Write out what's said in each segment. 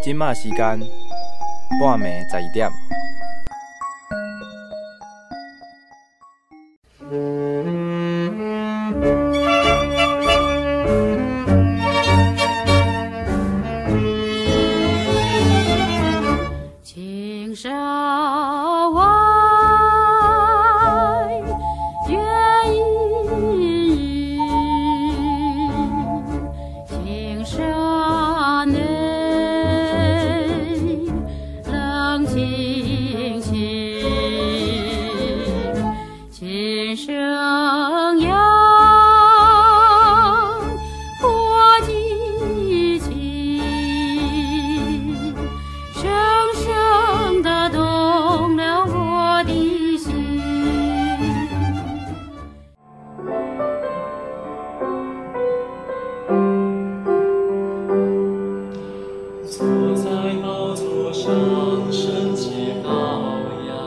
现在时间半暝11点。 青山外月隐隐，青山内冷清清，琴声扬，拨激情，深深地动了我的心。 坐在宝座上，圣洁羔羊，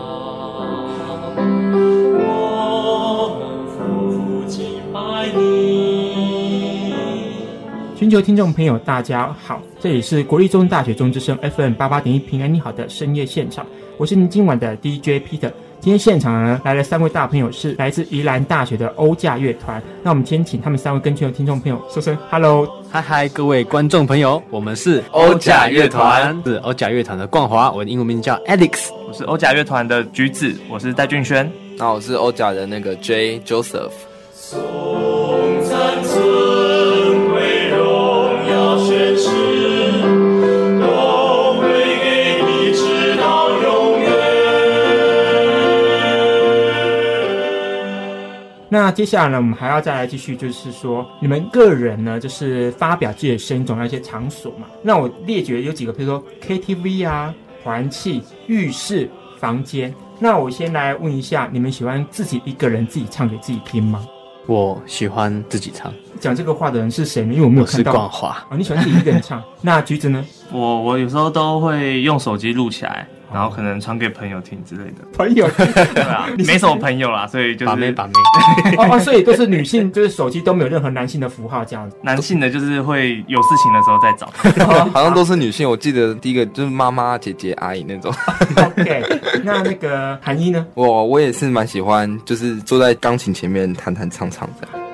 我们夫妇敬拜你。 全球听众朋友大家好，这里是国立中大学中之声 FM88.1 平安你好的深夜现场，我是您今晚的 DJ Peter。今天现场呢来了3位大朋友，是来自宜兰大学的欧架乐团。那我们先请他们3位跟全球听众朋友说声 Hello。 嗨，各位观众朋友，我们是欧架乐团， 是欧架乐团的冠华，我的英文名字叫 Alex。 我是欧架乐团的橘子，我是戴俊轩。 那我是欧架的那个 J Joseph。 颂赞尊贵荣耀宣誓，都归给你，直到永远。 那接下来呢，我们还要再来继续，就是说你们个人呢，就是发表自己的声音总要一些场所嘛。那我列举有几个，比如说 KTV 啊、团契、浴室、房间。那我先来问一下，你们喜欢自己一个人自己唱给自己听吗？ 我喜欢自己唱。 讲这个话的人是谁呢？因为我没有看到。 我是冠华。 你喜欢自己一个人唱。那橘子呢？ 我有时候都会用手机录起来，然后可能传给朋友听之类的。 朋友听？ 对啊，没什么朋友啦，所以就是把妹。 所以都是女性，就是手机都没有任何男性的符号这样子。 男性的就是会有事情的时候再找。 好像都是女性，我记得第一个就是妈妈、姐姐、阿姨那种。 OK， 那个韩一呢？ 我也是蛮喜欢，就是坐在钢琴前面弹弹唱唱这样。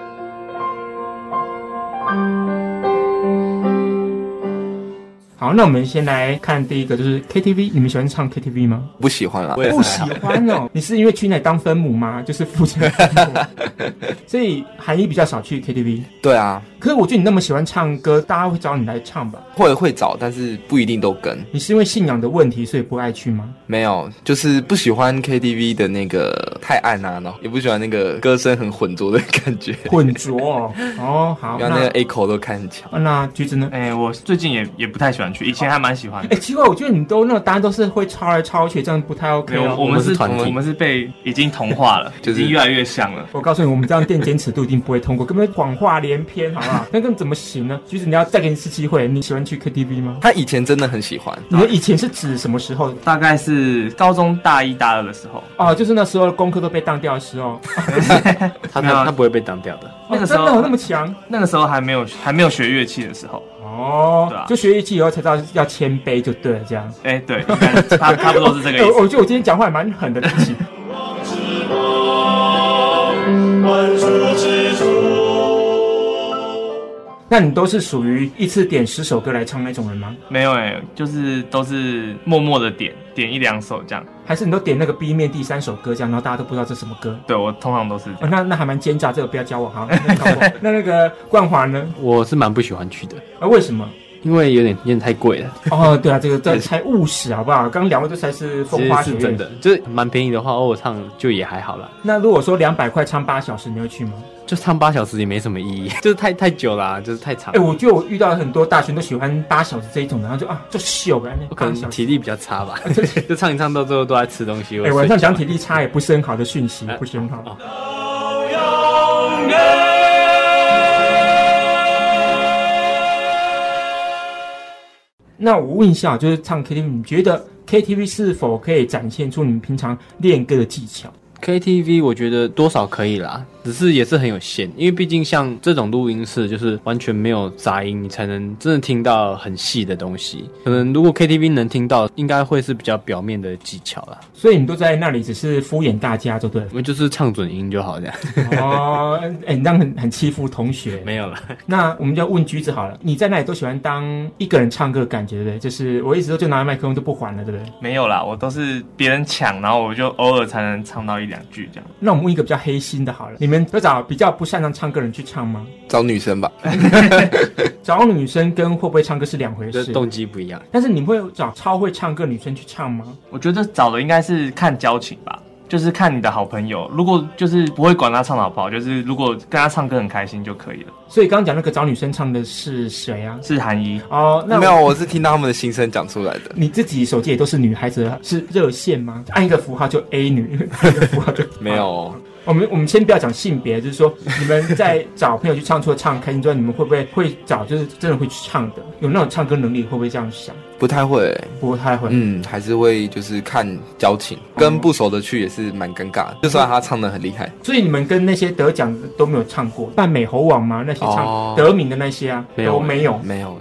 好，那我们先来看第一个，就是 KTV。你们喜欢唱 KTV 吗？ 不喜欢啦， 不喜欢哦。你是因为去那里当分母吗？就是父亲的分母，所以韩一比较少去 KTV。 对啊， 可是我觉得你那么喜欢唱歌，大家会找你来唱吧？ 会找，但是不一定都跟。 你是因为信仰的问题，所以不爱去吗？ 没有，就是不喜欢 KTV 的那个太暗啊，然后也不喜欢那个歌声很浑浊的感觉。 浑浊哦，好， 然后那个 echo 都开很强。 那橘子呢？ 我最近也不太喜欢去，以前还蛮喜欢的。 奇怪，我觉得你都那个答案都是会抄来抄去，这样不太 OK 哦。 我们是被已经同化了，就是已经越来越像了。 我告诉你，我们这样电检尺度一定不会通过，根本谎话连篇，好不好？那更怎么行呢？橘子，你要再给你一次机会，你喜欢去 KTV 吗？ 他以前真的很喜欢。 你的以前是指什么时候？ 大概是高中大1、大2的时候。 哦，就是那时候功课都被当掉的时候。 他不会被当掉的。 那个时候真的有那么强？ 那个时候还没有学乐器的时候。 哦， 对啊， 就学乐器以后才知道要谦卑就对了，这样。 对，差不多是这个意思。 我觉得我今天讲话也蛮狠的，对不起。那你都是属于一次点10首歌来唱那种人吗？ 没有就是都是默默的点1、2首这样。 还是你都点那个 B 面第3首歌这样，然后大家都不知道这是什么歌？ 对，我通常都是这样。 那还蛮奸诈，这个不要教我哈。那个冠华呢？ 我是蛮不喜欢去的。 为什么？ 因为有点太贵了。 哦，对啊，这才务实好不好？刚2位这才是风花雪月。 是真的，就是蛮便宜的话，偶尔唱就也还好啦。 那如果说200块唱8小时，你会去吗？ 就唱8小時也没什么意义，就是太久啦，就是太长。 我觉得我遇到很多大学生都喜欢8小时这一种的，然后就秀了。 我可能体力比较差吧，就唱一唱到最后都在吃东西。 晚上讲体力差也不是很好的讯息，不是很好。那我问一下，就是唱 KTV， 你觉得 KTV 是否可以展现出你们平常练歌的技巧？ KTV 我觉得多少可以啦，只是也是很有限，因为毕竟像这种录音室就是完全没有杂音，你才能真的听到很细的东西。可能如果 KTV 能听到，应该会是比较表面的技巧啦。 所以你都在那里只是敷衍大家，对不对？ 我们就是唱准音就好这样。 哦，你这样很欺负同学。 没有了。 那我们就要问橘子好了，你在那里都喜欢当一个人唱歌的感觉，对不对？就是我一直都就拿麦克风就不还了，对不对？ 没有啦，我都是别人抢，然后我就偶尔才能唱到1-2句这样。 那我们问一个比较黑心的好了，你们都找比较不擅长唱歌的人去唱吗？ 找女生吧。 找女生跟会不会唱歌是两回事， 动机不一样。 但是你会找超会唱歌的女生去唱吗？ 我觉得找的应该是看交情吧，就是看你的好朋友，如果就是不会管他唱得好不好，就是如果跟他唱歌很开心就可以了。 所以刚刚讲那个找女生唱的是谁啊？ 是韩一。 哦，那没有，我是听到他们的心声讲出来的。 你自己手机也都是女孩子，是热线吗？按一个符号就 A 女，按一个符号就没有。 我们先不要讲性别，就是说你们在找朋友去唱，除了唱开心之外，你们会不会找就是真的会去唱的，有那种唱歌能力，会不会这样想？ 不太会， 不太会。 还是会就是看交情，跟不熟的去也是蛮尴尬的。就算他唱得很厉害， 所以你们跟那些得奖的都没有唱过，办美猴王吗？那些唱得名的那些啊，都没有。 没有。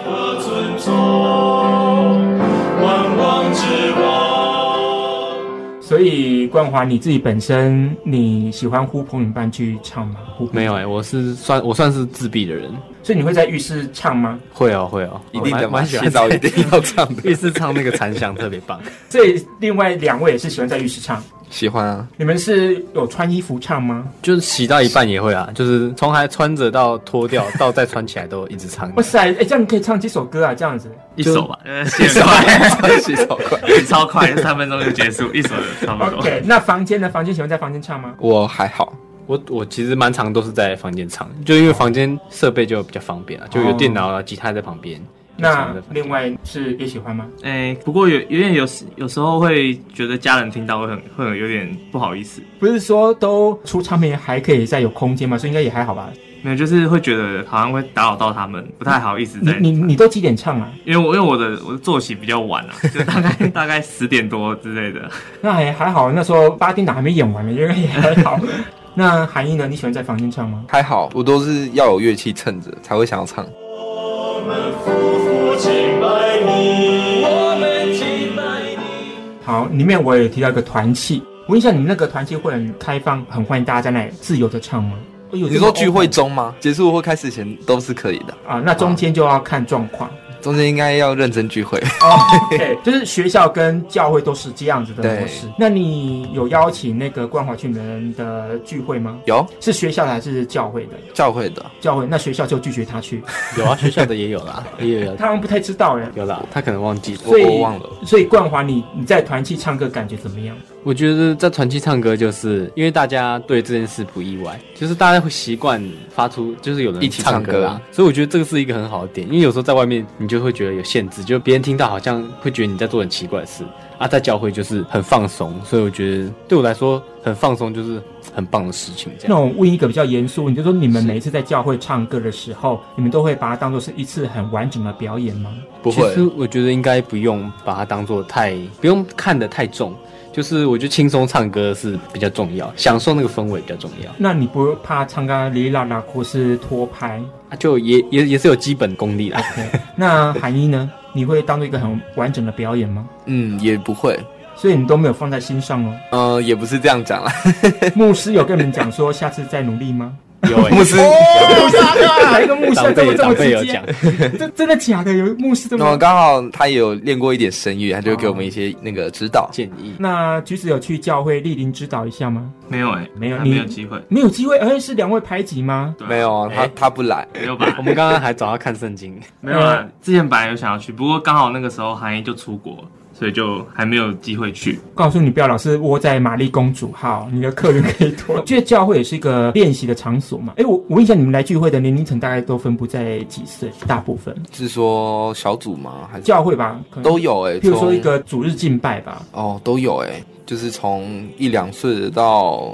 所以冠华你自己本身你喜欢呼朋引伴去唱吗？ 没有我算是自闭的人。 所以你会在浴室唱吗？ 会哦， 一定的嘛， 蛮喜欢洗澡一定要唱的。 浴室唱那个残响特别棒。 所以另外2位也是喜欢在浴室唱。 喜欢啊。 你们是有穿衣服唱吗？ 就是洗到一半也会啊，就是从还穿着到脱掉到再穿起来都一直唱。 哇塞，这样你可以唱几首歌啊？这样子一首吧， 洗手快， 超快，3分钟就结束，一首就差不多。 OK， 那房间呢？房间喜欢在房间唱吗？ 我还好。 我其实蛮常都是在房间唱，就因为房间设备就比较方便啊，就有电脑啊、吉他在旁边。 那另外是也喜欢吗？ 不过有时候会觉得家人听到会有点不好意思。 不是说都出唱片还可以再有空间吗？所以应该也还好吧。 没有，就是会觉得好像会打扰到他们，不太好意思在。 你都几点唱啊？ 因为我的作息比较晚啊，就大概10点多之类的。 那还好，那时候8点档还没演完呢，应该也还好。那韩一呢？你喜欢在房间唱吗？ 还好，我都是要有乐器衬着才会想要唱。 我们夫妇敬拜你，我们敬拜你。 好，里面我也提到一个团契，我问一下，你们那个团契会很开放，很欢迎大家在那里自由的唱吗？ 你说聚会中吗？结束或开始前都是可以的啊。那中间就要看状况。 中间应该要认真聚会。 对，就是学校跟教会都是这样子的模式。那你有邀请那个冠华去你们的聚会吗？ 有，是学校的还是教会的？ 教会的。 教会，那学校就拒绝他去。 有啊，学校的也有啦，也有。 他好像不太知道哎。 有啦，他可能忘记， 我忘了。 所以冠华，你在团契唱歌感觉怎么样？ 我觉得在团契唱歌，就是因为大家对这件事不意外，就是大家会习惯发出，就是有人一起唱歌啊，所以我觉得这个是一个很好的点。因为有时候在外面，你就会觉得有限制，就别人听到好像会觉得你在做很奇怪的事啊。在教会就是很放松，所以我觉得对我来说很放松，就是很棒的事情。这样。 那我问一个比较严肃，你就说你们每一次在教会唱歌的时候，你们都会把它当作是一次很完整的表演吗？ 不会， 其实我觉得应该不用把它当作不用看得太重。就是我觉得轻松唱歌是比较重要，享受那个氛围比较重要。 那你不怕唱歌哩啦啦或是拖拍啊？就也是有基本功力啦。 Okay. 那韩一呢？你会当做一个很完整的表演吗？ 也不会。 所以你都没有放在心上哦？也不是这样讲啦。 牧师有跟你们讲说下次再努力吗？ 有牧师， 哪一个牧师这么直接？ 讲， 这真的假的？有牧师这么？ 刚好他也有练过一点声乐，他就给我们一些那个指导建议。 那橘子有去教会莅临指导一下吗？ 没有没有，没有机会， 没有机会。而且是2位排挤吗？ 没有啊，他不来， 没有吧？ 我们刚刚还找他看圣经， 没有啊。之前本来有想要去，不过刚好那个时候韩一就出国。所以就还没有机会去。 告诉你，不要老是窝在玛丽公主号，你的客人可以多。觉得教会也是一个练习的场所嘛。我问一下，你们来聚会的年龄层大概都分布在几岁？大部分是说小组吗？还是教会吧？ 都有譬如说一个主日敬拜吧。 都有就是从1-2岁的到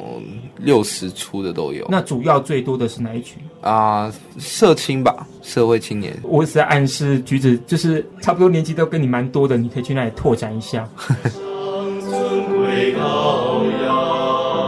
60出的都有。 那主要最多的是哪一群？ 社青吧，社会青年。 我是在暗示橘子，就是差不多年纪都跟你蛮多的，你可以去那里拓展一下。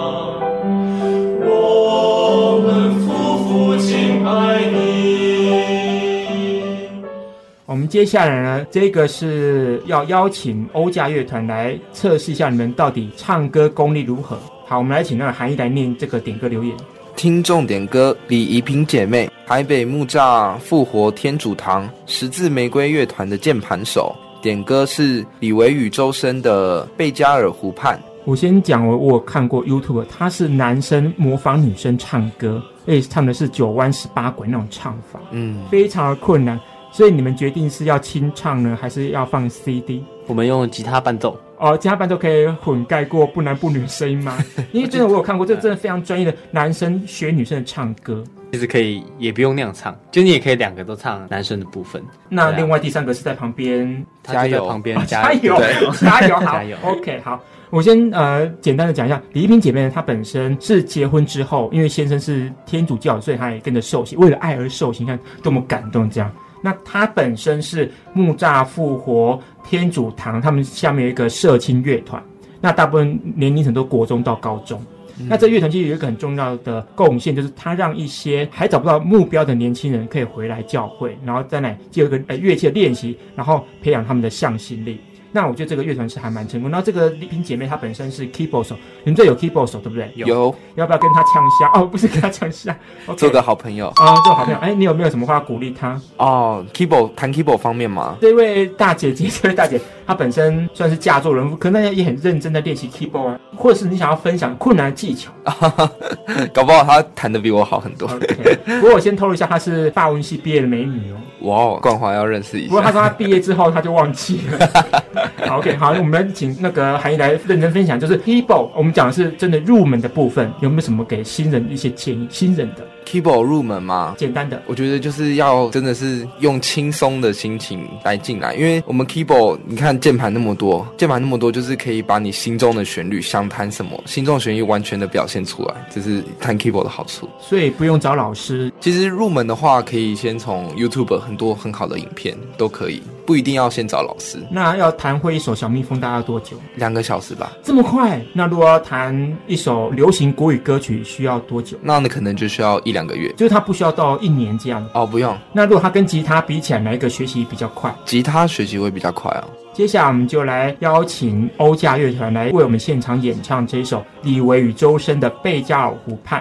我们接下来呢，这个是要邀请欧家乐团来测试一下你们到底唱歌功力如何。好，我们来请那个韩毅来念这个点歌留言。 听众点歌：李怡萍姐妹，台北木栅复活天主堂十字玫瑰乐团的键盘手。点歌是李维宇周深的《贝加尔湖畔》。 我先讲，我有看过 YouTube， 他是男生模仿女生唱歌，而且唱的是9弯18轨那种唱法，非常的困难。所以你们决定是要清唱呢，还是要放 CD？ 我们用吉他伴奏。 吉他伴奏可以混盖过不男不女的声音吗？因为真的我有看过，这真的非常专业的男生学女生的唱歌。 其实可以，也不用那样唱，就你也可以2个都唱男生的部分。 那另外第3个是在旁边加油，旁边加油，加油，好 ，OK， 好。我先简单的讲一下，李怡萍姐妹她本身是结婚之后，因为先生是天主教，所以她也跟着受洗，为了爱而受洗，你看多么感动这样。那她本身是木栅复活天主堂，他们下面有一个社青乐团，那大部分年龄层都国中到高中。那这乐团其实有一个很重要的贡献，就是它让一些还找不到目标的年轻人可以回来教会，然后在那里借一个乐器的练习，然后培养他们的向心力。那我觉得这个乐团是还蛮成功。然后这个丽萍姐妹她本身是 keyboard 手，你们这有 keyboard 手对不对？ 有。 要不要跟她呛下？不是跟她呛下， 做个好朋友做好朋友。你有没有什么话鼓励她 ？keyboard 弹 keyboard 方面吗？ 这位大姐她本身算是嫁作人妇，可能大家也很认真在练习 keyboard 或者是你想要分享困难的技巧， 搞不好她弹得比我好很多。 不过我先透露一下，她是法文系毕业的美女哦。 哇，冠华要认识一下。 不过她说她毕业之后她就忘记了。OK， 好，我们请那个韩毅来认真分享，就是 keyboard， 我们讲的是真的入门的部分，有没有什么给新人一些建议？新人的 keyboard 入门嘛， 简单的， 我觉得就是要真的是用轻松的心情来进来，因为我们 keyboard， 你看键盘那么多，就是可以把你心中的旋律，想弹什么，心中的旋律完全的表现出来，这是弹 keyboard 的好处。 所以不用找老师。 其实入门的话，可以先从 YouTube 很多很好的影片都可以，不一定要先找老师。 那要弹会一首小蜜蜂大概要多久？2 个小时吧。 这么快？那如果要弹一首流行国语歌曲需要多久？ 那可能就需要1-2个月， 就是他不需要到1年这样。 不用。 那如果他跟吉他比起来，哪一个学习比较快？ 吉他学习会比较快接下来我们就来邀请欧家乐团来为我们现场演唱这一首李维与周深的《贝加尔湖畔》。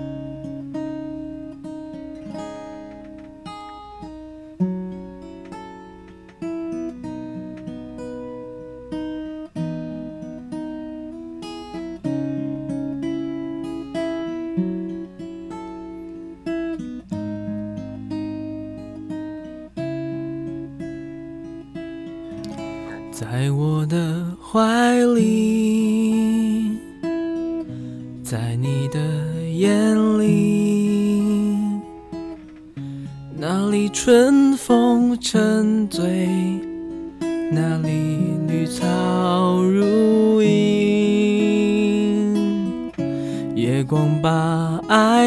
在我的怀里，在你的眼里，那里春风沉醉，那里绿草如茵，夜光把爱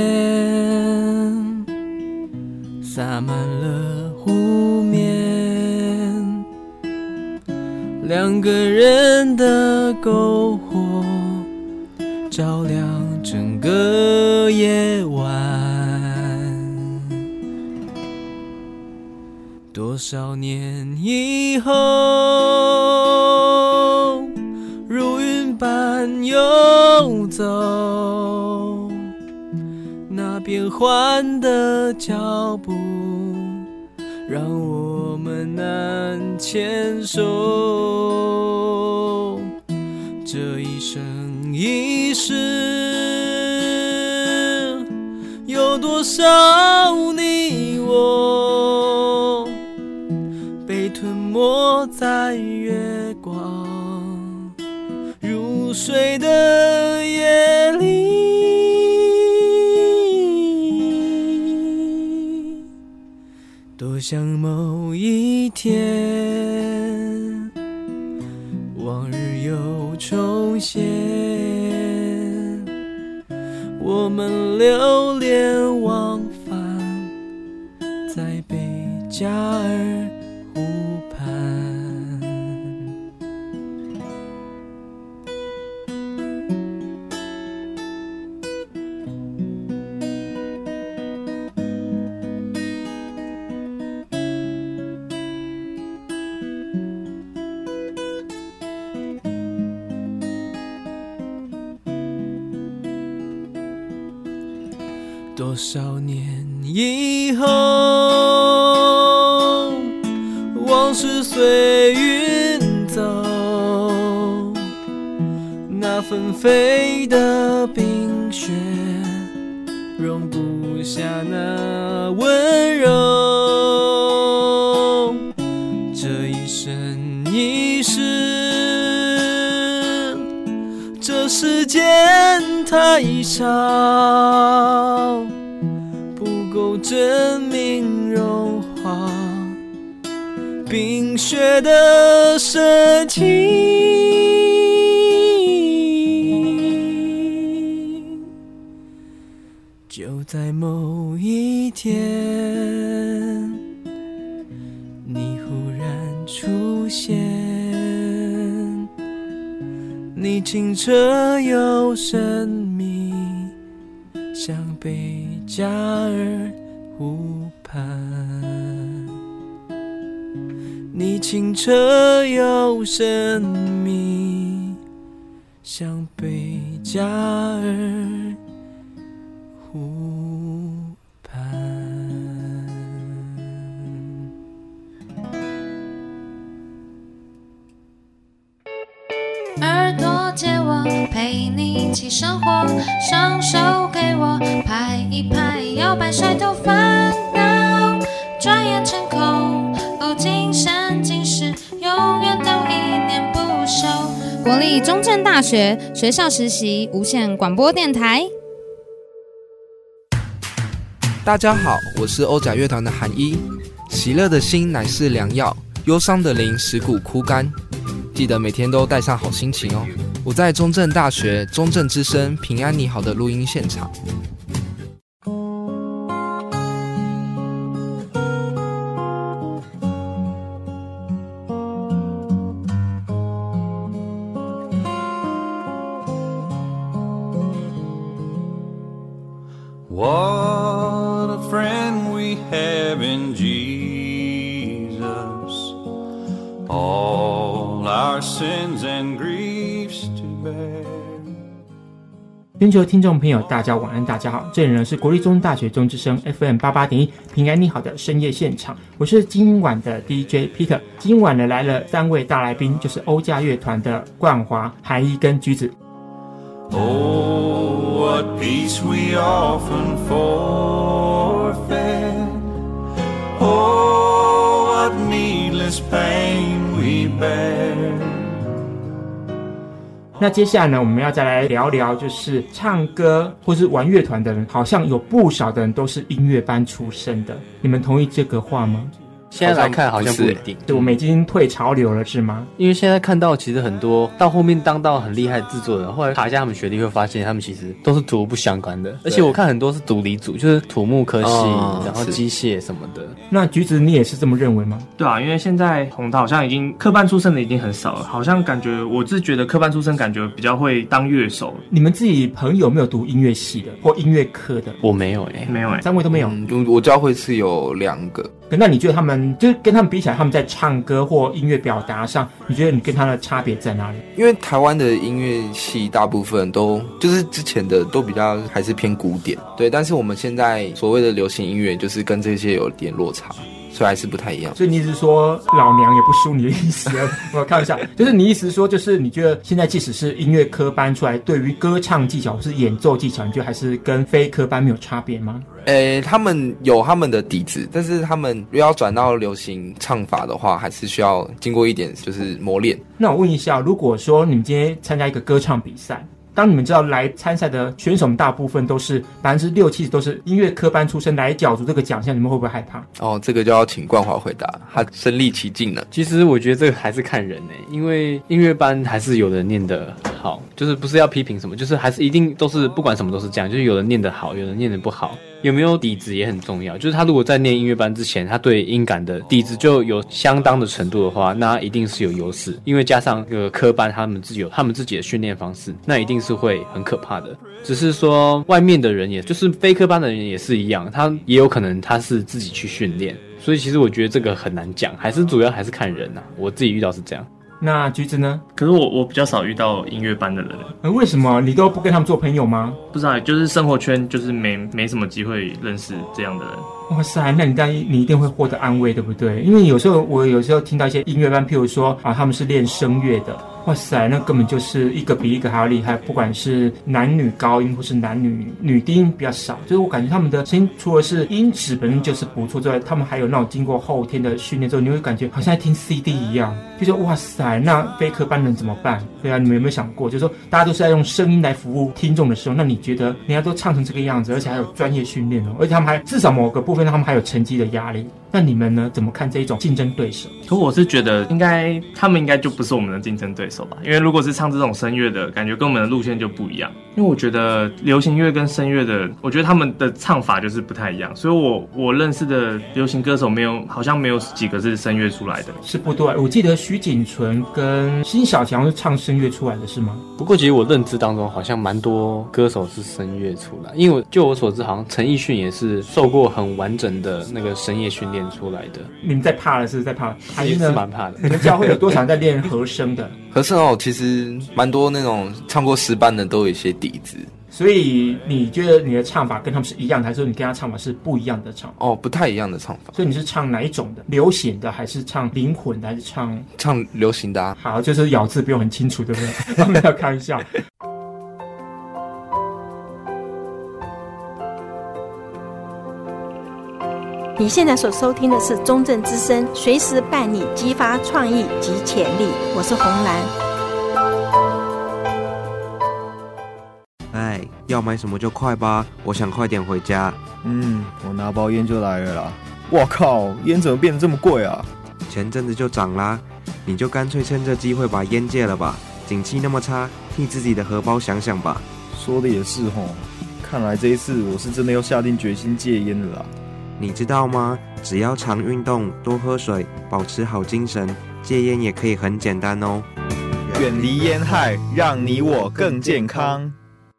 恋洒满了湖面，2个人的篝火照亮整个夜晚。多少年以后，如云般游走，那变幻的脚步让我们难牵手。这一生一世，有多少你我被吞没在月光入睡的夜里，多想某一天往日又重现，我们流连忘返在贝加尔湖畔。 多少年以后，往事随云走，那纷飞的冰雪容不下那温柔。这一生一世，这世间太少，不够证明融化冰雪的深情。就在某一天，你忽然出现，你清澈又神秘，像贝加尔湖畔。你清澈又神秘，像贝加尔湖畔。 耳朵借我，陪你一起生活，双手给我拍一拍，摇摆甩头烦恼，转眼成空。哦，今生今世，永远都一念不休。 国立中正大学学校实习无线广播电台。 大家好，我是欧甲乐团的韩一。喜乐的心乃是良药，忧伤的灵使骨枯干。记得每天都带上好心情哦。我在中正大学中正之声平安你好的录音现场。 What a friend we have in Jesus, all our sins and griefs to bear。 全球听众朋友大家晚安，大家好，这里呢是国立中正大学中之声 FM88.1 平安你好的深夜现场，我是今晚的 DJ Peter。 今晚呢来了3位大来宾，就是欧家乐团的冠华、韩一跟橘子。 Oh, what peace we often forfeit. Oh, what needless pain we bear. 那接下来呢，我们要再来聊聊，就是唱歌或是玩乐团的人，好像有不少的人都是音乐班出身的，你们同意这个话吗？ 现在来看好像不一定， 对，我们已经退潮流了，是吗？ 因为现在看到其实很多到后面当到很厉害的制作人，后来查一下他们学历，会发现他们其实都是土不相关的，而且我看很多是读理组，就是土木科系，然后机械什么的。 那橘子你也是这么认为吗？ 对啊，因为现在红桃好像已经科班出身的已经很少了，好像感觉我是觉得科班出身感觉比较会当乐手。 你们自己朋友有没有读音乐系的或音乐科的？ 我没有没有 3位都没有。 我教会是有2个。 那你觉得他们就是跟他们比起来，他们在唱歌或音乐表达上，你觉得你跟他的差别在哪里？ 因为台湾的音乐系大部分都就是之前的都比较还是偏古典，对，但是我们现在所谓的流行音乐就是跟这些有点落差，所以还是不太一样。 所以你意思是说老娘也不输你的意思？我看一下，就是你意思是说，就是你觉得现在即使是音乐科班出来，对于歌唱技巧或是演奏技巧，你觉得还是跟非科班没有差别吗？ 他们有他们的底子，但是他们如果要转到流行唱法的话，还是需要经过一点就是磨练。 那我问一下，如果说你们今天参加一个歌唱比赛，当你们知道来参赛的选手们大部分都是60%-70%都是音乐科班出身来角逐这个奖项，你们会不会害怕？ 哦，这个就要请冠华回答，他身历其境了。 其实我觉得这个还是看人因为音乐班还是有人念得好，就是不是要批评什么，就是还是一定都是不管什么都是这样，就是有人念得好，有人念得不好。有没有底子也很重要，就是他如果在念音乐班之前，他对音感的底子就有相当的程度的话，那一定是有优势，因为加上科班他们自己有他们自己的训练方式，那一定是会很可怕的。只是说外面的人，也就是非科班的人也是一样，他也有可能他是自己去训练，所以其实我觉得这个很难讲，还是主要还是看人啊，我自己遇到是这样。 那橘子呢？ 可是我比较少遇到音乐班的人。 为什么你都不跟他们做朋友吗？ 不知道，就是生活圈就是没什么机会认识这样的人。 哇塞，那你一定会获得安慰，对不对？因为我有时候听到一些音乐班，譬如说他们是练声乐的，哇塞，那根本就是一个比一个还要厉害，不管是男女高音或是男女低音比较少，就是我感觉他们的声音除了是音质本身就是不错之外，他们还有那种经过后天的训练之后，你会感觉好像在听 CD 一样，就说哇塞，那非科班人怎么办？对啊，你们有没有想过，就是说大家都是在用声音来服务听众的时候，那你觉得人家都唱成这个样子，而且还有专业训练而且他们还至少某个部分他们还有成绩的压力，那你们呢怎么看这一种竞争对手？ 可我是觉得他们应该就不是我们的竞争对手吧，因为如果是唱这种声乐的，感觉跟我们的路线就不一样。因为我觉得流行乐跟声乐的，我觉得他们的唱法就是不太一样，所以我认识的流行歌手好像没有几个是声乐出来的， 是不对。我记得徐锦纯跟辛晓琪是唱声乐出来的，是吗？ 不过其实我认知当中好像蛮多歌手是声乐出来，因为就我所知，好像陈奕迅也是受过很完整的那个声乐训练出来的。 你们在怕了是不是？在怕？ 也是蛮怕的。 你们教会有多少人在练和声的？ 和声其实蛮多那种唱过诗班的都有一些底子。 所以你觉得你的唱法跟他们是一样的，还是说你跟他唱法是不一样的唱法？ 不太一样的唱法。 所以你是唱哪一种的？流行的，还是唱灵魂的，还是唱流行的好，就是咬字不用很清楚，对不对？没有开玩笑。 你现在所收听的是中正之声，随时伴你激发创意及潜力。我是红兰。 要买什么就快吧，我想快点回家。 我拿包烟就来了啦。哇靠，烟怎么变得这么贵啊？ 前阵子就涨啦，你就干脆趁这机会把烟戒了吧。景气那么差，替自己的荷包想想吧。 说的也是齁，看来这一次我是真的要下定决心戒烟了啦。 你知道吗？只要常运动，多喝水，保持好精神，戒烟也可以很简单哦。 远离烟害，让你我更健康。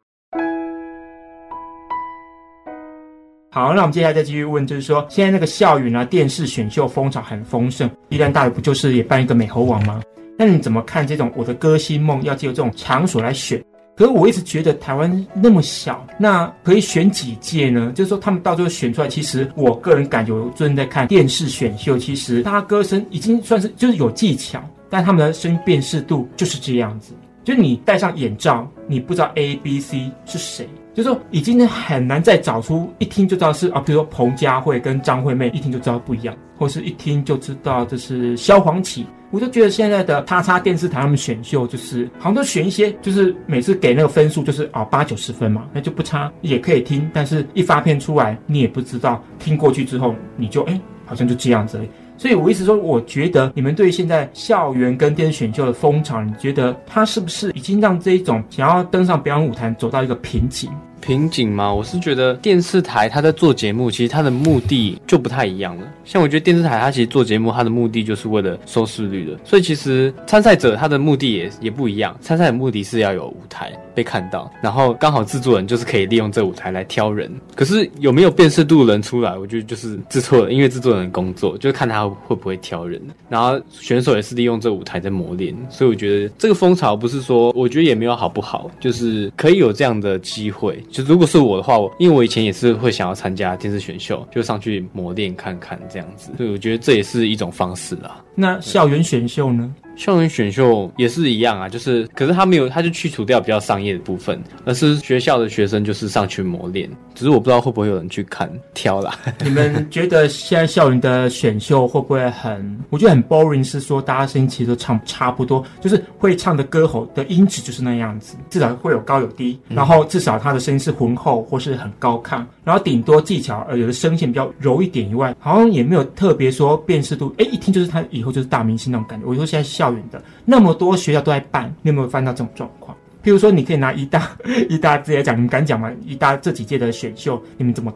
好，那我们接下来再继续问，就是说现在那个校园电视选秀风潮很丰盛，宜兰大学不就是也办一个美猴王吗？那你怎么看这种我的歌星梦要借由这种场所来选？可是我一直觉得台湾那么小，那可以选几届呢？就是说他们到最后选出来，其实我个人感觉，我最近在看电视选秀，其实大家歌声已经算是就是有技巧，但他们的声音辨识度就是这样子，就是你戴上眼罩，你不知道 A、B、C 是谁。就是说已经很难再找出一听就知道是比如说彭佳慧跟张惠妹一听就知道不一样，或是一听就知道这是萧煌奇。我就觉得现在的叉叉电视台他们选秀就是好像都选一些，就是每次给那个分数就是8-90分嘛，那就不差，也可以听，但是一发片出来你也不知道，听过去之后你就好像就这样子而已。所以我意思说，我觉得你们对现在校园跟电视选秀的风潮，你觉得它是不是已经让这一种想要登上表演舞台走到一个瓶颈？ 瓶颈吗？我是觉得电视台它在做节目，其实它的目的就不太一样了。像我觉得电视台它其实做节目，它的目的就是为了收视率的，所以其实参赛者他的目的也不一样。参赛的目的是要有舞台被看到，然后刚好制作人就是可以利用这舞台来挑人。可是有没有辨识度人出来，我觉得就是音乐制作人的工作，就是看他会不会挑人。然后选手也是利用这舞台在磨练，所以我觉得这个风潮不是说，我觉得也没有好不好，就是可以有这样的机会。就如果是我的话，因为我以前也是会想要参加电视选秀，就上去磨练看看这样子，所以我觉得这也是一种方式啦。 那校园选秀呢？ 校园选秀也是一样啊，就是可是他就去除掉比较商业的部分，而是学校的学生就是上去磨练，只是我不知道会不会有人去看挑啦。 你们觉得现在校园的选秀会不会我觉得很 boring， 是说大家声音其实都唱差不多，就是会唱的歌喉的音质就是那样子，至少会有高有低，然后至少他的声音是浑厚或是很高亢，然后顶多技巧有的声线比较柔一点以外，好像也没有特别说辨识度，一听就是他以后就是大明星那种感觉。我说现在校园的那么多学校都在办，你有没有翻到这种状况？譬如说你可以拿一大直接讲，你们敢讲吗？一大这几届的选秀你们怎么看？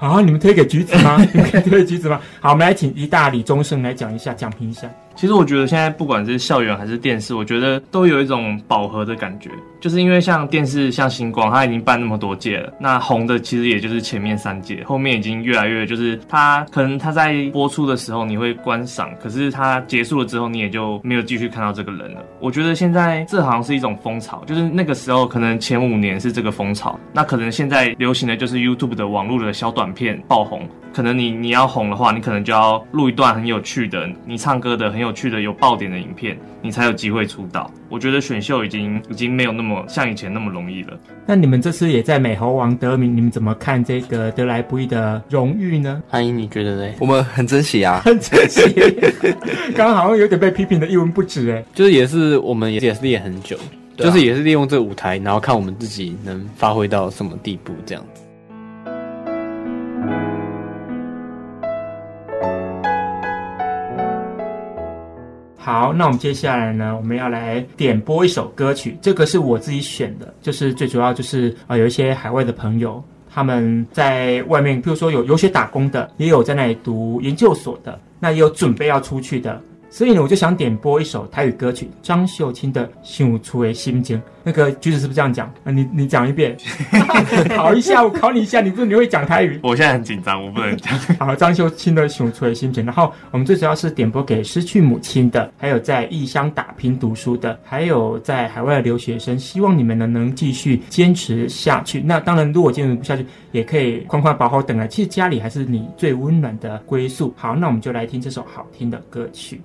啊，你们推给橘子吗？你们可以推给橘子吗？好，我们来请一大李宗盛来讲一下，讲评一下。 其实我觉得现在不管是校园还是电视，我觉得都有一种饱和的感觉，就是因为像电视像星光，它已经办那么多届了，那红的其实也就是前面3届，后面已经越来越就是它可能它在播出的时候你会观赏，可是它结束了之后你也就没有继续看到这个人了。我觉得现在这好像是一种风潮，就是那个时候可能前5年是这个风潮，那可能现在流行的就是 YouTube 的网络的小短片爆红，可能你要红的话，你可能就要录一段很有趣的，你唱歌的很有趣的有爆点的影片，你才有机会出道。我觉得选秀已经没有那么像以前那么容易了。 那你们这次也在美猴王得名，你们怎么看这个得来不易的荣誉呢？ 阿英，你觉得呢？ 我们很珍惜啊， 很珍惜。刚刚好像有点被批评的一文不值哎， 就是我们也是练很久，就是也是利用这个舞台，然后看我们自己能发挥到什么地步这样子。 好，那我们接下来呢，我们要来点播一首歌曲，这个是我自己选的，就是最主要就是有一些海外的朋友，他们在外面，比如说有游学打工的，也有在那里读研究所的，那也有准备要出去的，所以呢，我就想点播一首台语歌曲，张秀清的《想出的心情》。那个橘子是不是这样讲？你讲一遍，考一下，我考你一下，你会讲台语？ 我现在很紧张，我不能讲。 好，张秀清的《想出的心情》，然后我们最主要是点播给失去母亲的，还有在异乡打拼读书的，还有在海外的留学生，希望你们能继续坚持下去。那当然，如果坚持不下去，也可以宽宽保好等来。其实家里还是你最温暖的归宿。好，那我们就来听这首好听的歌曲。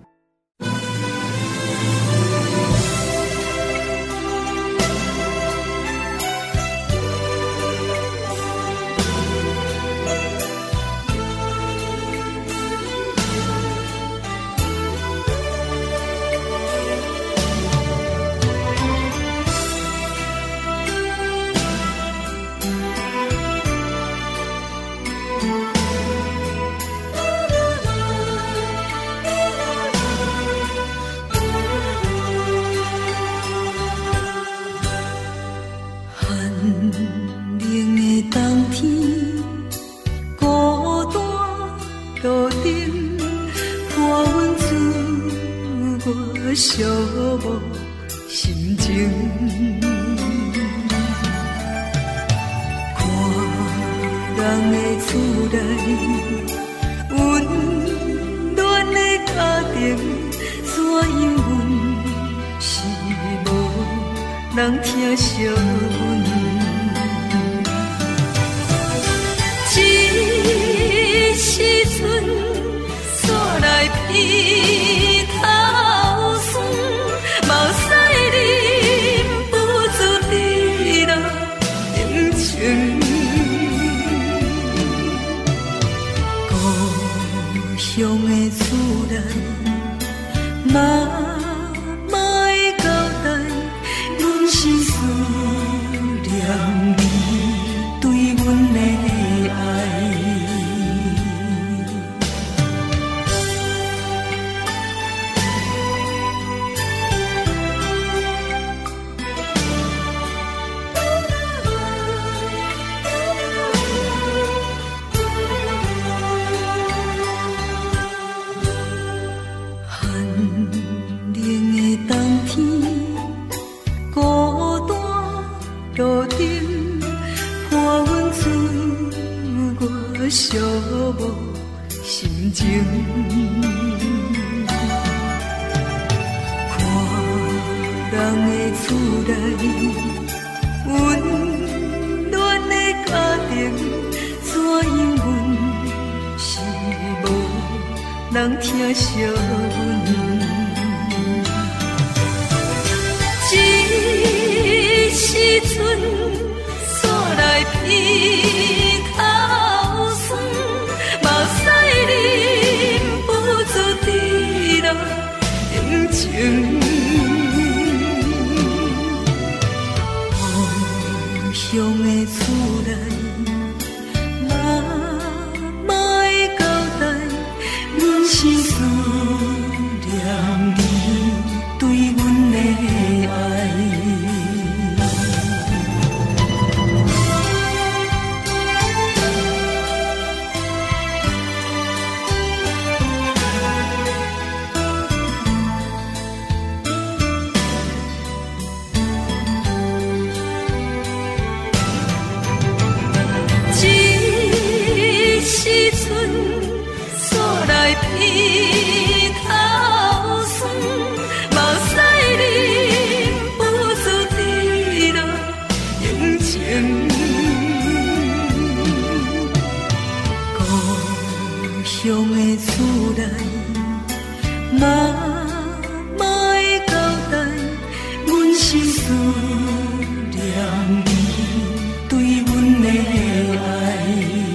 嘛会交代，阮是思念你对阮的爱。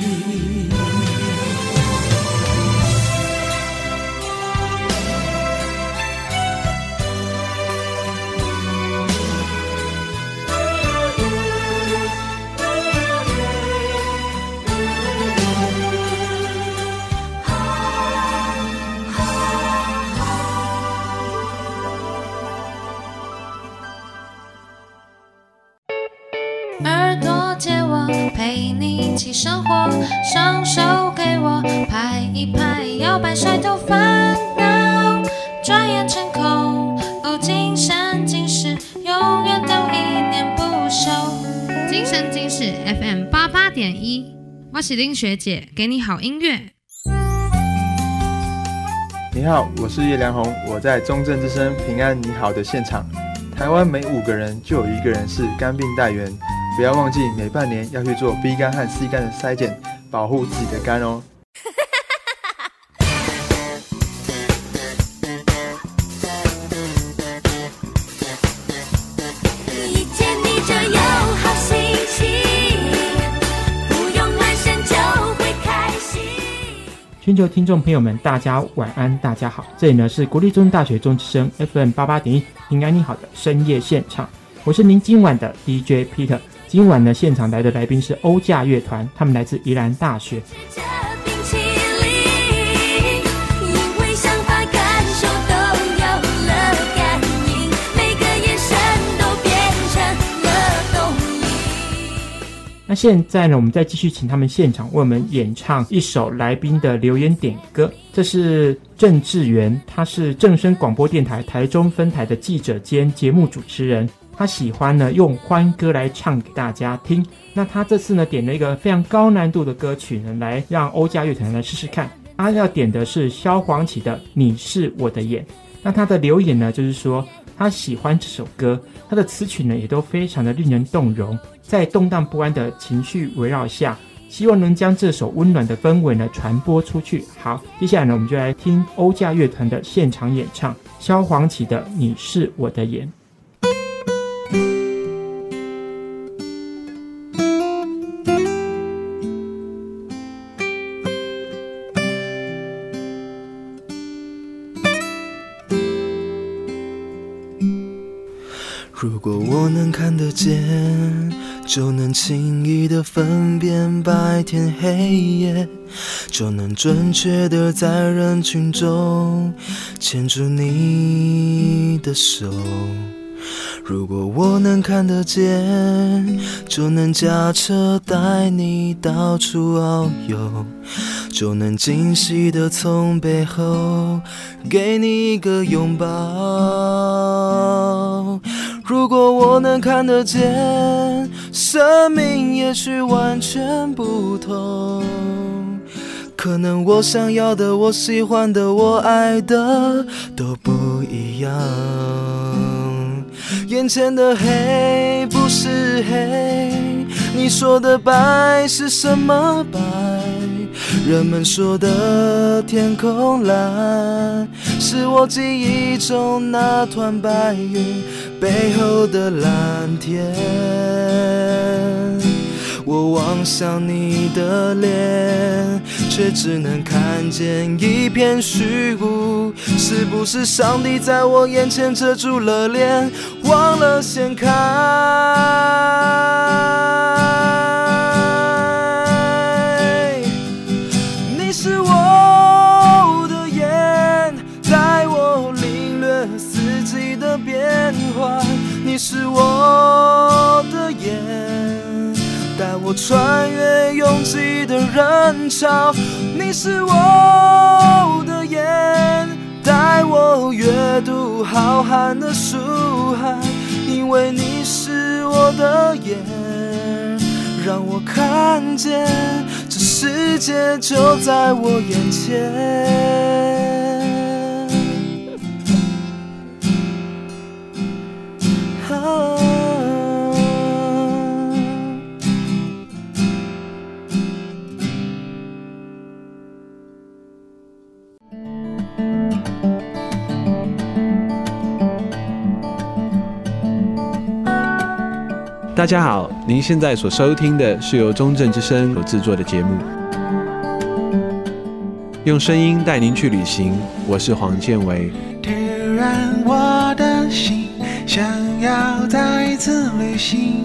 耳朵借我陪你一起生活，双手给我拍一拍，摇摆甩头烦恼，转眼成空。哦，今生今世，永远都一念不休。 今生今世 FM 88.1，我是林学姐，给你好音乐。 你好，我是叶良宏，我在中正之声平安你好的现场。台湾每5个人就有1个人是肝病带源，不要忘记每半年要去做 B 肝和 C 肝的筛检，保护自己的肝哦。 一见你就有好心情，不用暖身就会开心。 全球听众朋友们，大家晚安，大家好，这里呢是国立中正大学中之声 FM 88.1平安你好的深夜现场，我是您今晚的 DJ Peter。今晚呢，现场来的来宾是欧架乐团，他们来自宜兰大学。那现在呢，我们再继续请他们现场为我们演唱一首来宾的留言点歌。这是郑志源，他是正声广播电台台中分台的记者兼节目主持人。他喜欢呢用欢歌来唱给大家听。那他这次呢点了一个非常高难度的歌曲呢，来让欧架乐团来试试看。他要点的是萧煌奇的《你是我的眼》。那他的留言呢，就是说他喜欢这首歌，他的词曲呢也都非常的令人动容。在动荡不安的情绪围绕下，希望能将这首温暖的氛围呢传播出去。好，接下来呢我们就来听欧架乐团的现场演唱萧煌奇的《你是我的眼》。 如果我能看得见，就能轻易地分辨白天黑夜，就能准确地在人群中牵住你的手。如果我能看得见，就能驾车带你到处遨游，就能惊喜地从背后给你一个拥抱。如果我能看得见，生命也许完全不同，可能我想要的，我喜欢的，我爱的都不一样。眼前的黑不是黑，你说的白是什么白？人们说的天空蓝，是我记忆中那团白云背后的蓝天。我望向你的脸，却只能看见一片虚无。是不是上帝在我眼前遮住了脸，忘了掀开？你是我的眼，带我领略四季的变换。你是我的眼，带我穿越拥挤的人潮。你是我的眼，带我阅读浩瀚的书海。因为你是我的眼，让我看见这世界就在我眼前。 大家好，您现在所收听的是由中正之声所制作的节目，用声音带您去旅行。我是黄建维。 点燃我的心，想要再次旅行。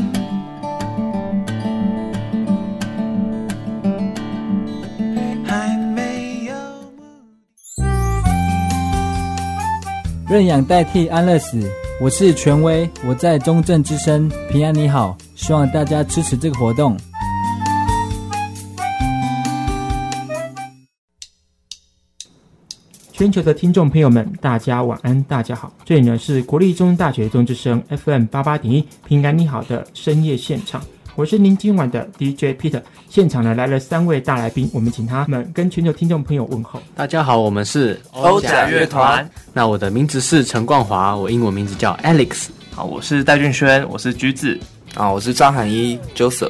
认养代替安乐死，我是权威，我在中正之声，平安你好，希望大家支持这个活动。 全球的听众朋友们，大家晚安，大家好，这里呢是国立中大学中之声 FM88.1 平安你好的深夜现场，我是您今晚的 DJ Peter。现场呢来了3位大来宾，我们请他们跟全球听众朋友问候。 大家好，我们是欧甲乐团。 那我的名字是陈冠华，我英文名字叫 Alex。 好，我是戴俊轩，我是橘子。 我是张涵一 Joseph。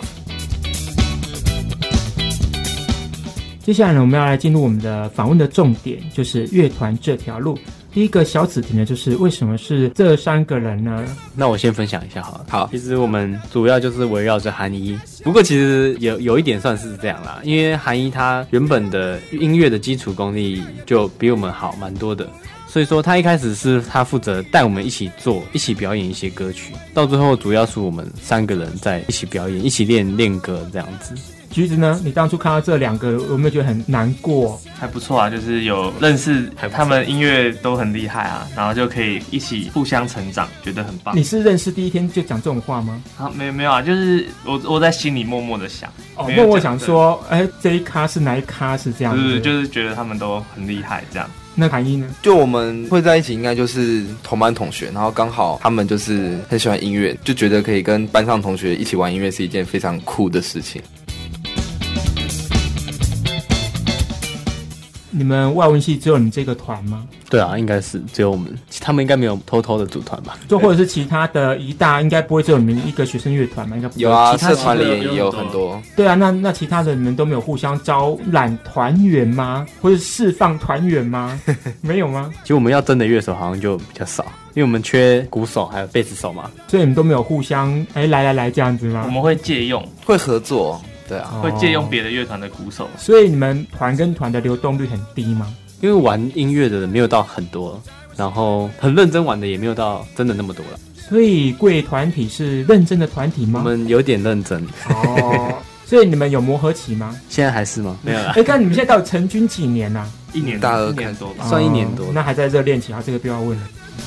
接下来呢，我们要来进入我们的访问的重点，就是乐团这条路。第一个小子题呢，就是为什么是这3个人呢？ 那我先分享一下好了。好，其实我们主要就是围绕着韩一，不过其实有一点算是这样啦，因为韩一他原本的音乐的基础功力就比我们好蛮多的，所以说他一开始是他负责带我们一起做、一起表演一些歌曲，到最后主要是我们3个人在一起表演、一起练歌这样子。 橘子呢？你当初看到这2个，有没有觉得很难过？ 还不错啊，就是有认识他们，音乐都很厉害啊，然后就可以一起互相成长，觉得很棒。 你是认识第一天就讲这种话吗？ 没有啊，就是我在心里默默的想， 默默想说，这一咖是哪一咖是这样子， 就是觉得他们都很厉害这样。 那韩一呢？ 就我们会在一起，应该就是同班同学，然后刚好他们就是很喜欢音乐，就觉得可以跟班上同学一起玩音乐是一件非常酷的事情。 你们外文系只有你这个团吗？ 对啊，应该是只有我们，他们应该没有偷偷的组团吧？ 就或者是其他的一大，应该不会只有你们一个学生乐团嘛？应该有啊，社团里也有很多。 对啊，那其他的你们都没有互相招揽团员吗？或者释放团员吗？没有吗？ 其实我们要真的乐手好像就比较少，因为我们缺鼓手还有贝斯手嘛， 所以你们都没有互相来这样子吗？ 我们会借用， 会合作。对啊， 会借用别的乐团的鼓手。 所以你们团跟团的流动率很低吗？ 因为玩音乐的人没有到很多，然后很认真玩的也没有到真的那么多了。 所以贵团体是认真的团体吗？ 我们有点认真。 所以你们有磨合期吗？ 现在还是吗？没有啦。 看你们现在到底成军几年啊 ？1年， 大2 1年多吧， 算1年多。 那还在热恋期啊，这个不要问了。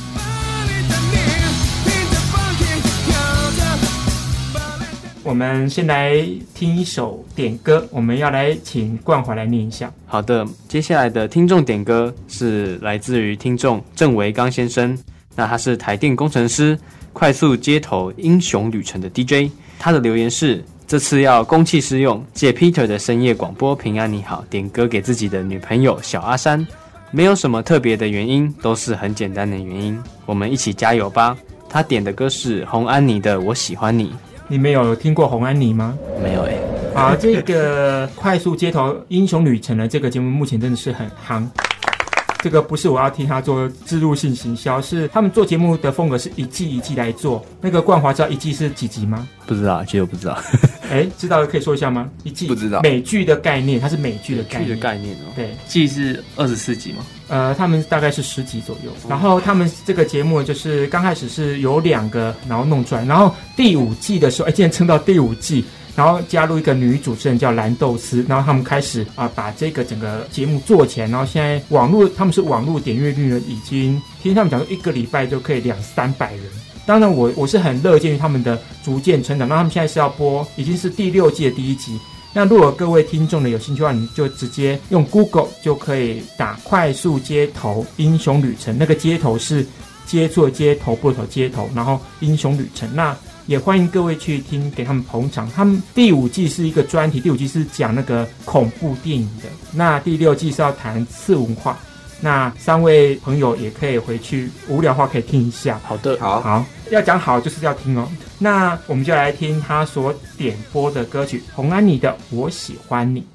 我们先来听一首点歌，我们要来请冠华来念一下。 好的，接下来的听众点歌是来自于听众郑维刚先生，那他是台电工程师，快速街头英雄旅程的 DJ。他的留言是：这次要公器私用，借 Peter 的深夜广播平安你好，点歌给自己的女朋友小阿山。没有什么特别的原因，都是很简单的原因，我们一起加油吧。他点的歌是洪安妮的《我喜欢你》。 你们有听过洪安妮吗？ 没有好，这个快速街头英雄旅程的这个节目目前真的是很夯。这个不是我要替他做置入性行销，是他们做节目的风格是一季一季来做。那个冠华知道一季是几集吗？ 不知道，其实我不知道。 知道的可以说一下吗？一季不知道。 美剧的概念，它是美剧的概念。对， 季是24集吗？ 他们大概是10集左右。然后他们这个节目就是刚开始是有2个，然后弄出来，然后第5季的时候，竟然撑到第5季。然后加入一个女主持人叫蓝豆丝，然后他们开始把这个整个节目做起来，然后现在他们是网络点阅率呢，已经听他们讲说1个礼拜就可以200-300人。当然我是很乐见于他们的逐渐成长，那他们现在是要播，已经是第6季的第1集。那如果各位听众呢有兴趣的话，你就直接用 Google 就可以打快速街头英雄旅程，那个街头是接触的街头部头街头，然后英雄旅程。那也欢迎各位去听，给他们捧场。他们第5季是一个专题，第5季是讲那个恐怖电影的，那第6季是要谈次文化。那3位朋友也可以回去无聊的话可以听一下。 好的， 好，要讲好就是要听哦。那我们就来听他所点播的歌曲洪安妮的《我喜欢你》。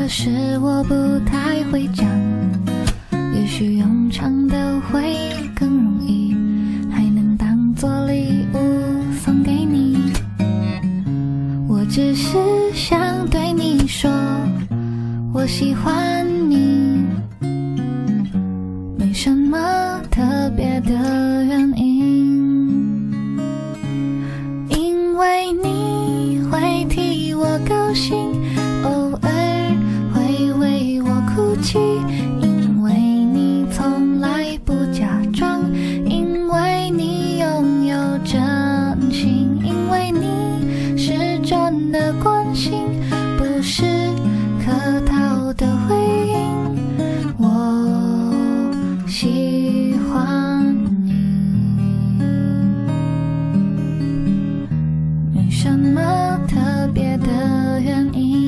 事我不太会讲，也许用唱的会更容易，还能当作礼物送给你。我只是想对你说，我喜欢你，没什么特别的原因，因为你会替我高兴，偶尔会为我哭泣，因为你从来不假装，因为你拥有真心，因为你是真的关心，不是客套的回应。我喜欢你，没什么特别的原因。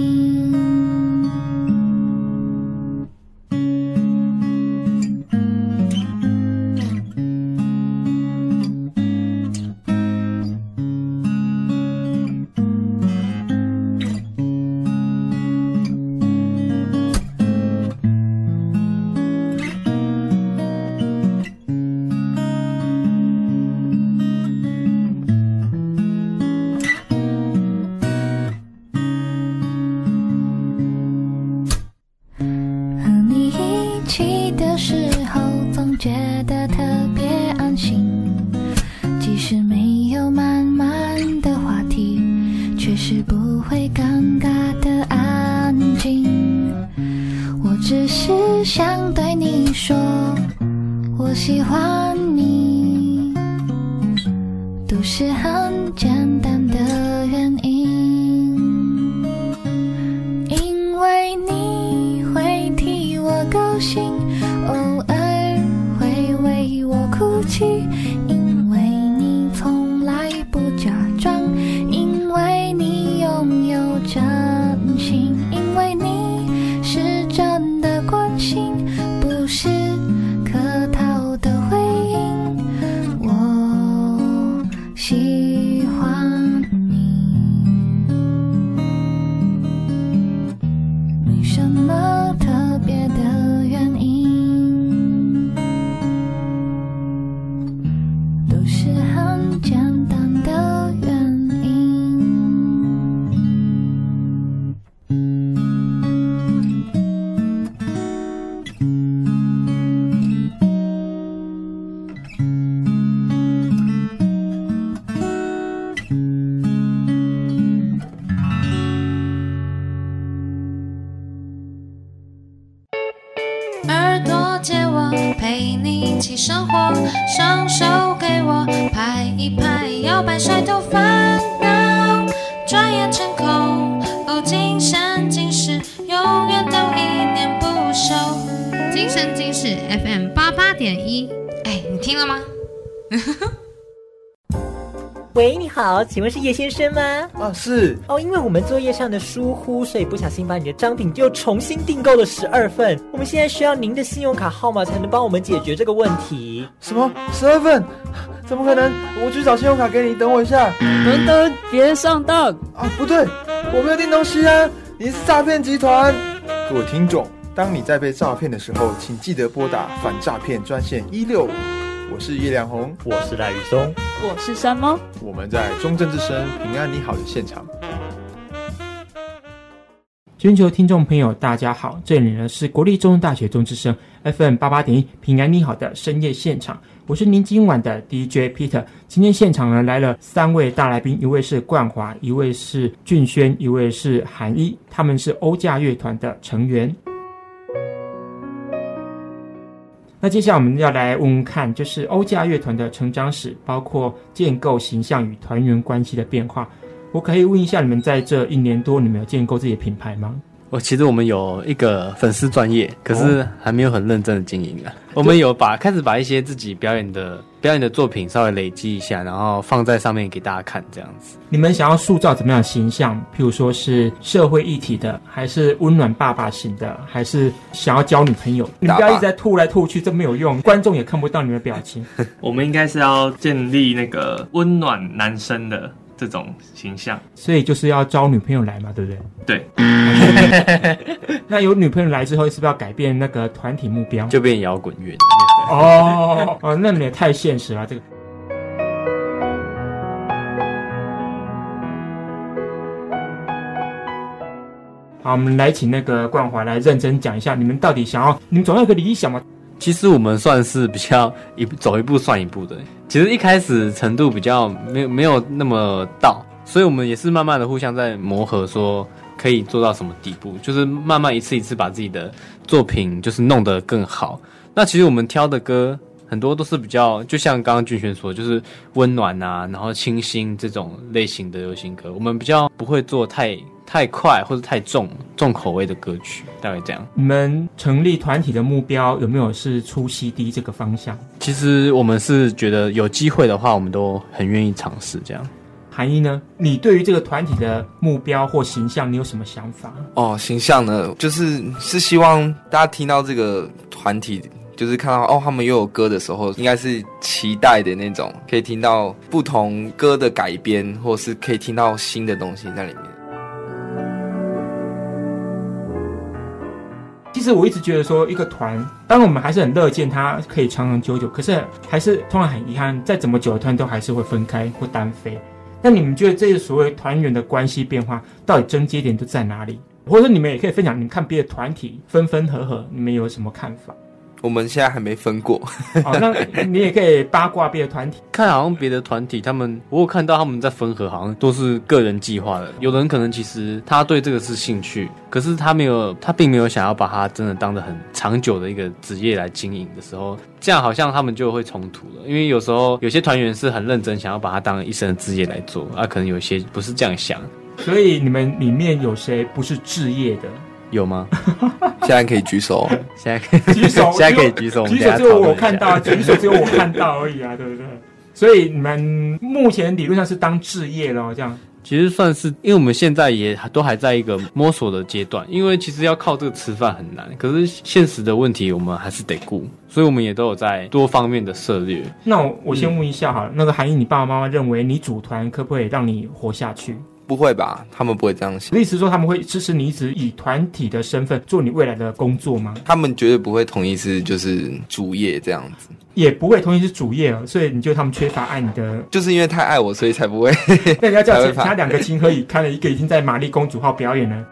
耳朵借我陪你一起生活，双手给我拍一拍，摇摆甩头烦恼，转眼成空。哦，今生今世，永远都一念不休。 今生今世 FM 88.1，哎，你听了吗？ 喂，你好，请问是叶先生吗？ 是。 因为我们作业上的疏忽，所以不小心把你的商品又重新订购了12份。我们现在需要您的信用卡号码才能帮我们解决这个问题。 什么12份？怎么可能？我去找信用卡给你，等我一下。 等，别上当不对，我没有订东西啊！你是诈骗集团。各位听众，当你在被诈骗的时候，请记得拨打反诈骗专线165。我是叶良宏， 我是赖宇松， 我是山猫。 我们在中正之声平安你好的现场。 全球听众朋友大家好，这里呢是国立中正大学中之声 FM 88.1平安你好的深夜现场，我是您今晚的 DJ Peter。 今天现场呢来了3位大来宾，一位是冠华，一位是俊轩，一位是韩一，他们是欧架乐团的成员。那接下来我们要来问问看，就是欧架乐团的成长史，包括建构形象与团员关系的变化。我可以问一下，你们在这1年多，你们有建构自己的品牌吗？ 其实我们有一个粉丝专页，可是还没有很认真的经营啊。我们有开始把一些自己表演的作品稍微累积一下，然后放在上面给大家看，这样子。 你们想要塑造怎么样的形象？譬如说是社会议题的，还是温暖爸爸型的，还是想要交女朋友？你们不要一直在吐来吐去，这没有用，观众也看不到你们的表情。 我们应该是要建立那个温暖男生的这种形象， 所以就是要招女朋友来嘛，对不对？ 对。 那有女朋友来之后，是不是要改变那个团体目标？ 就变摇滚乐。 哦，那你也太现实了，这个。好，我们来请那个冠华来认真讲一下，你们到底你们总要有个理想嘛？ 其实我们算是比较走一步算一步的。其实一开始程度比较没有那么到，所以我们也是慢慢的互相在磨合，说可以做到什么地步，就是慢慢一次一次把自己的作品就是弄得更好。那其实我们挑的歌很多都是比较，就像刚刚俊轩说，就是温暖啊，然后清新这种类型的流行歌，我们比较不会做太快或者太重口味的歌曲，大概这样。 你们成立团体的目标有没有是出 CD 这个方向？ 其实我们是觉得有机会的话，我们都很愿意尝试这样。 韩一呢？你对于这个团体的目标或形象，你有什么想法？ 形象呢，就是希望大家听到这个团体，就是看到他们又有歌的时候，应该是期待的那种，可以听到不同歌的改编，或是可以听到新的东西在里面。 其实我一直觉得说，一个团，当然我们还是很乐见它可以长长久久，可是还是通常很遗憾，再怎么久的团都还是会分开或单飞。那你们觉得这个所谓团员的关系变化，到底症结点都在哪里？或者说你们也可以分享，你们看别的团体分分合合，你们有什么看法？ 我们现在还没分过。 那你也可以八卦别的团体。 看好像别的团体，我有看到他们在分合，好像都是个人计划的。有人可能其实他对这个是兴趣，可是他并没有想要把它真的当得很长久的一个职业来经营的时候，这样好像他们就会冲突了。因为有时候有些团员是很认真想要把它当一生的职业来做，可能有些不是这样想。 所以你们里面有谁不是志业的？ 有吗？ 现在可以举手。 现在可以举手。现在可以举手。 举手只有我看到，举手只有我看到而已啊，对不对？所以你们目前理论上是当志业了，这样。 其实算是，因为我们现在也都还在一个摸索的阶段，因为其实要靠这个吃饭很难，可是现实的问题我们还是得顾，所以我们也都有在多方面的涉猎。 那我先问一下好了，那个韩一，你爸爸妈妈认为你组团可不可以让你活下去？ 不会吧，他们不会这样想。 意思说他们会支持你一直以团体的身份做你未来的工作吗？ 他们绝对不会同意是就是主业这样子， 也不会同意是主业了。所以你觉得他们缺乏爱你的？ 就是因为太爱我，所以才不会。 那你要叫其他两个情何以堪了？一个已经在玛丽公主号表演了。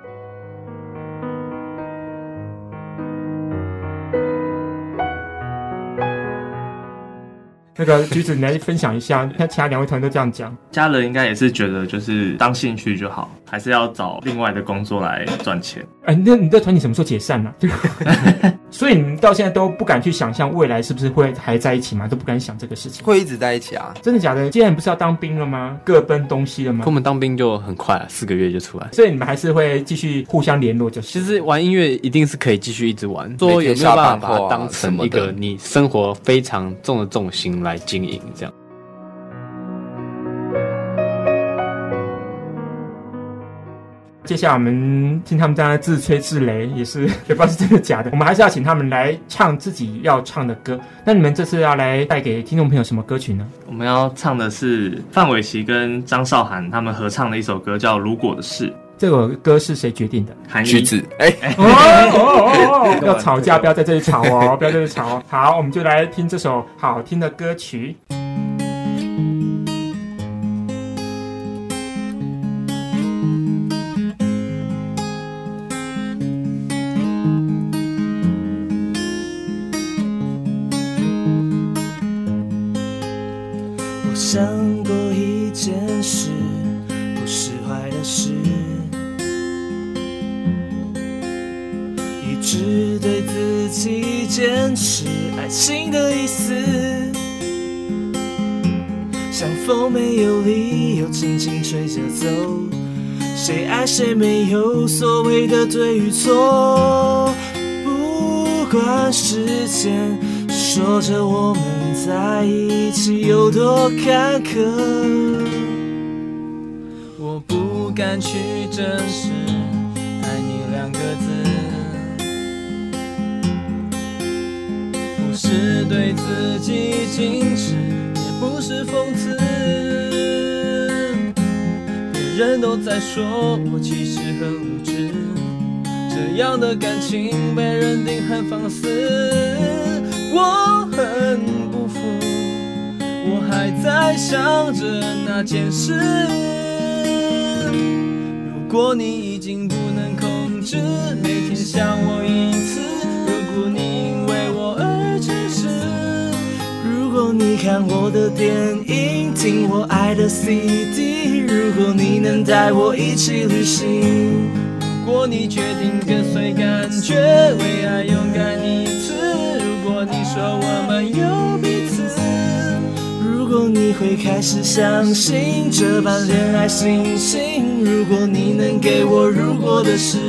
那个橘子，你来分享一下，像其他两位团都这样讲， 家人应该也是觉得就是当兴趣就好，还是要找另外的工作来赚钱。 你的团体什么时候解散了？所以你们到现在都不敢去想象未来是不是会还在一起吗？都不敢想这个事情。 会一直在一起啊？ 真的假的？既然你不是要当兵了吗？各奔东西了吗？ 我们当兵就很快4个月就出来， 所以你们还是会继续互相联络。其实玩音乐一定是可以继续一直玩，说有没有办法把它当成一个你生活非常重的重心来经营这样。 接下来我们听他们在那自吹自擂，也是也不知道是真的假的。我们还是要请他们来唱自己要唱的歌。那你们这次要来带给听众朋友什么歌曲呢？ 我们要唱的是范玮琪跟张韶涵他们合唱的一首歌，叫《如果的事》。 这首歌是谁决定的？ 橘子。 要吵架不要在这里吵哦，不要在这里吵哦。好，我们就来听这首好听的歌曲。 我想过一件事，不是坏的事，一直对自己坚持爱情的意思，像风没有理由轻轻吹着走，谁爱谁没有所谓的对与错，不管时间说着我们在一起有多坎坷，我不敢去证实爱你2个字，不是对自己矜持，也不是讽刺，别人都在说我其实很无知，这这样的感情被认定很放肆，我很不服，我还在想着那件事。如果你已经不能控制，每天想我一次，如果你因为我而诚实，如果你看我的电影，听我爱的 CD， 如果你能带我一起旅行，如果你决定跟随感觉，为爱勇敢一次，如果你说我们有彼此，如果你会开始相信这般恋爱心情，如果你能给我如果的事。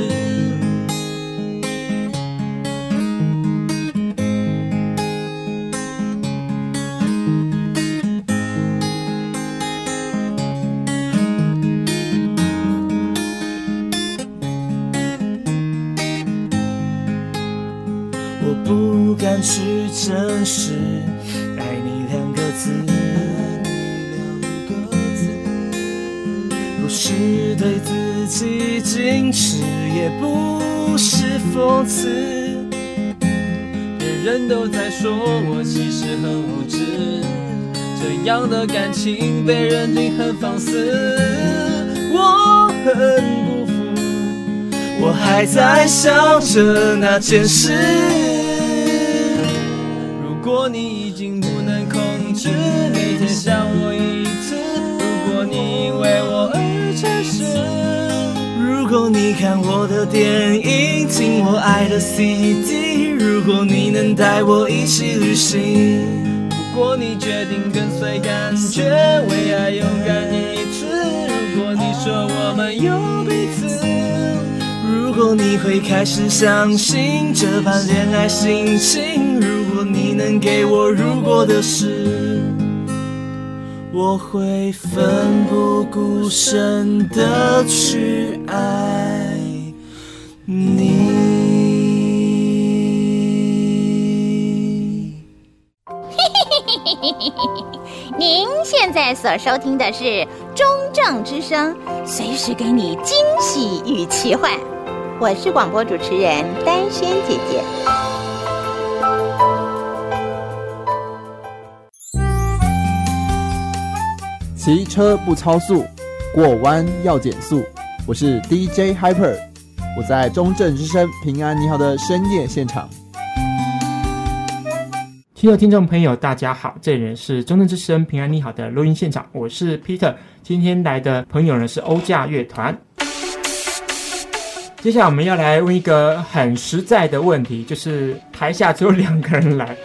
我不敢去证实爱你2个字，不是对自己矜持，也不是讽刺，人人都在说我其实很无知，这样的感情被认定很放肆，我很不服，我还在想着那件事。如果你已经不能控制，每天想我一次，如果你因为我而诚实，如果你看我的电影，听我爱的 CD， 如果你能带我一起旅行，如果你决定跟随感觉，为爱勇敢一次，如果你说我们有彼此，如果你会开始相信这般恋爱心情，如果你能给我如果的事，我会奋不顾身地去爱你。 您现在所收听的是中正之声，随时给你惊喜与奇幻。我是广播主持人丹萱姐姐。 骑车不超速，过弯要减速。我是 DJ Hyper， 我在中正之声平安你好的深夜现场。 听众朋友大家好，这里是中正之声平安你好的录音现场，我是 Peter。今天来的朋友呢是欧架乐团。接下来我们要来问一个很实在的问题，就是台下只有2个人来。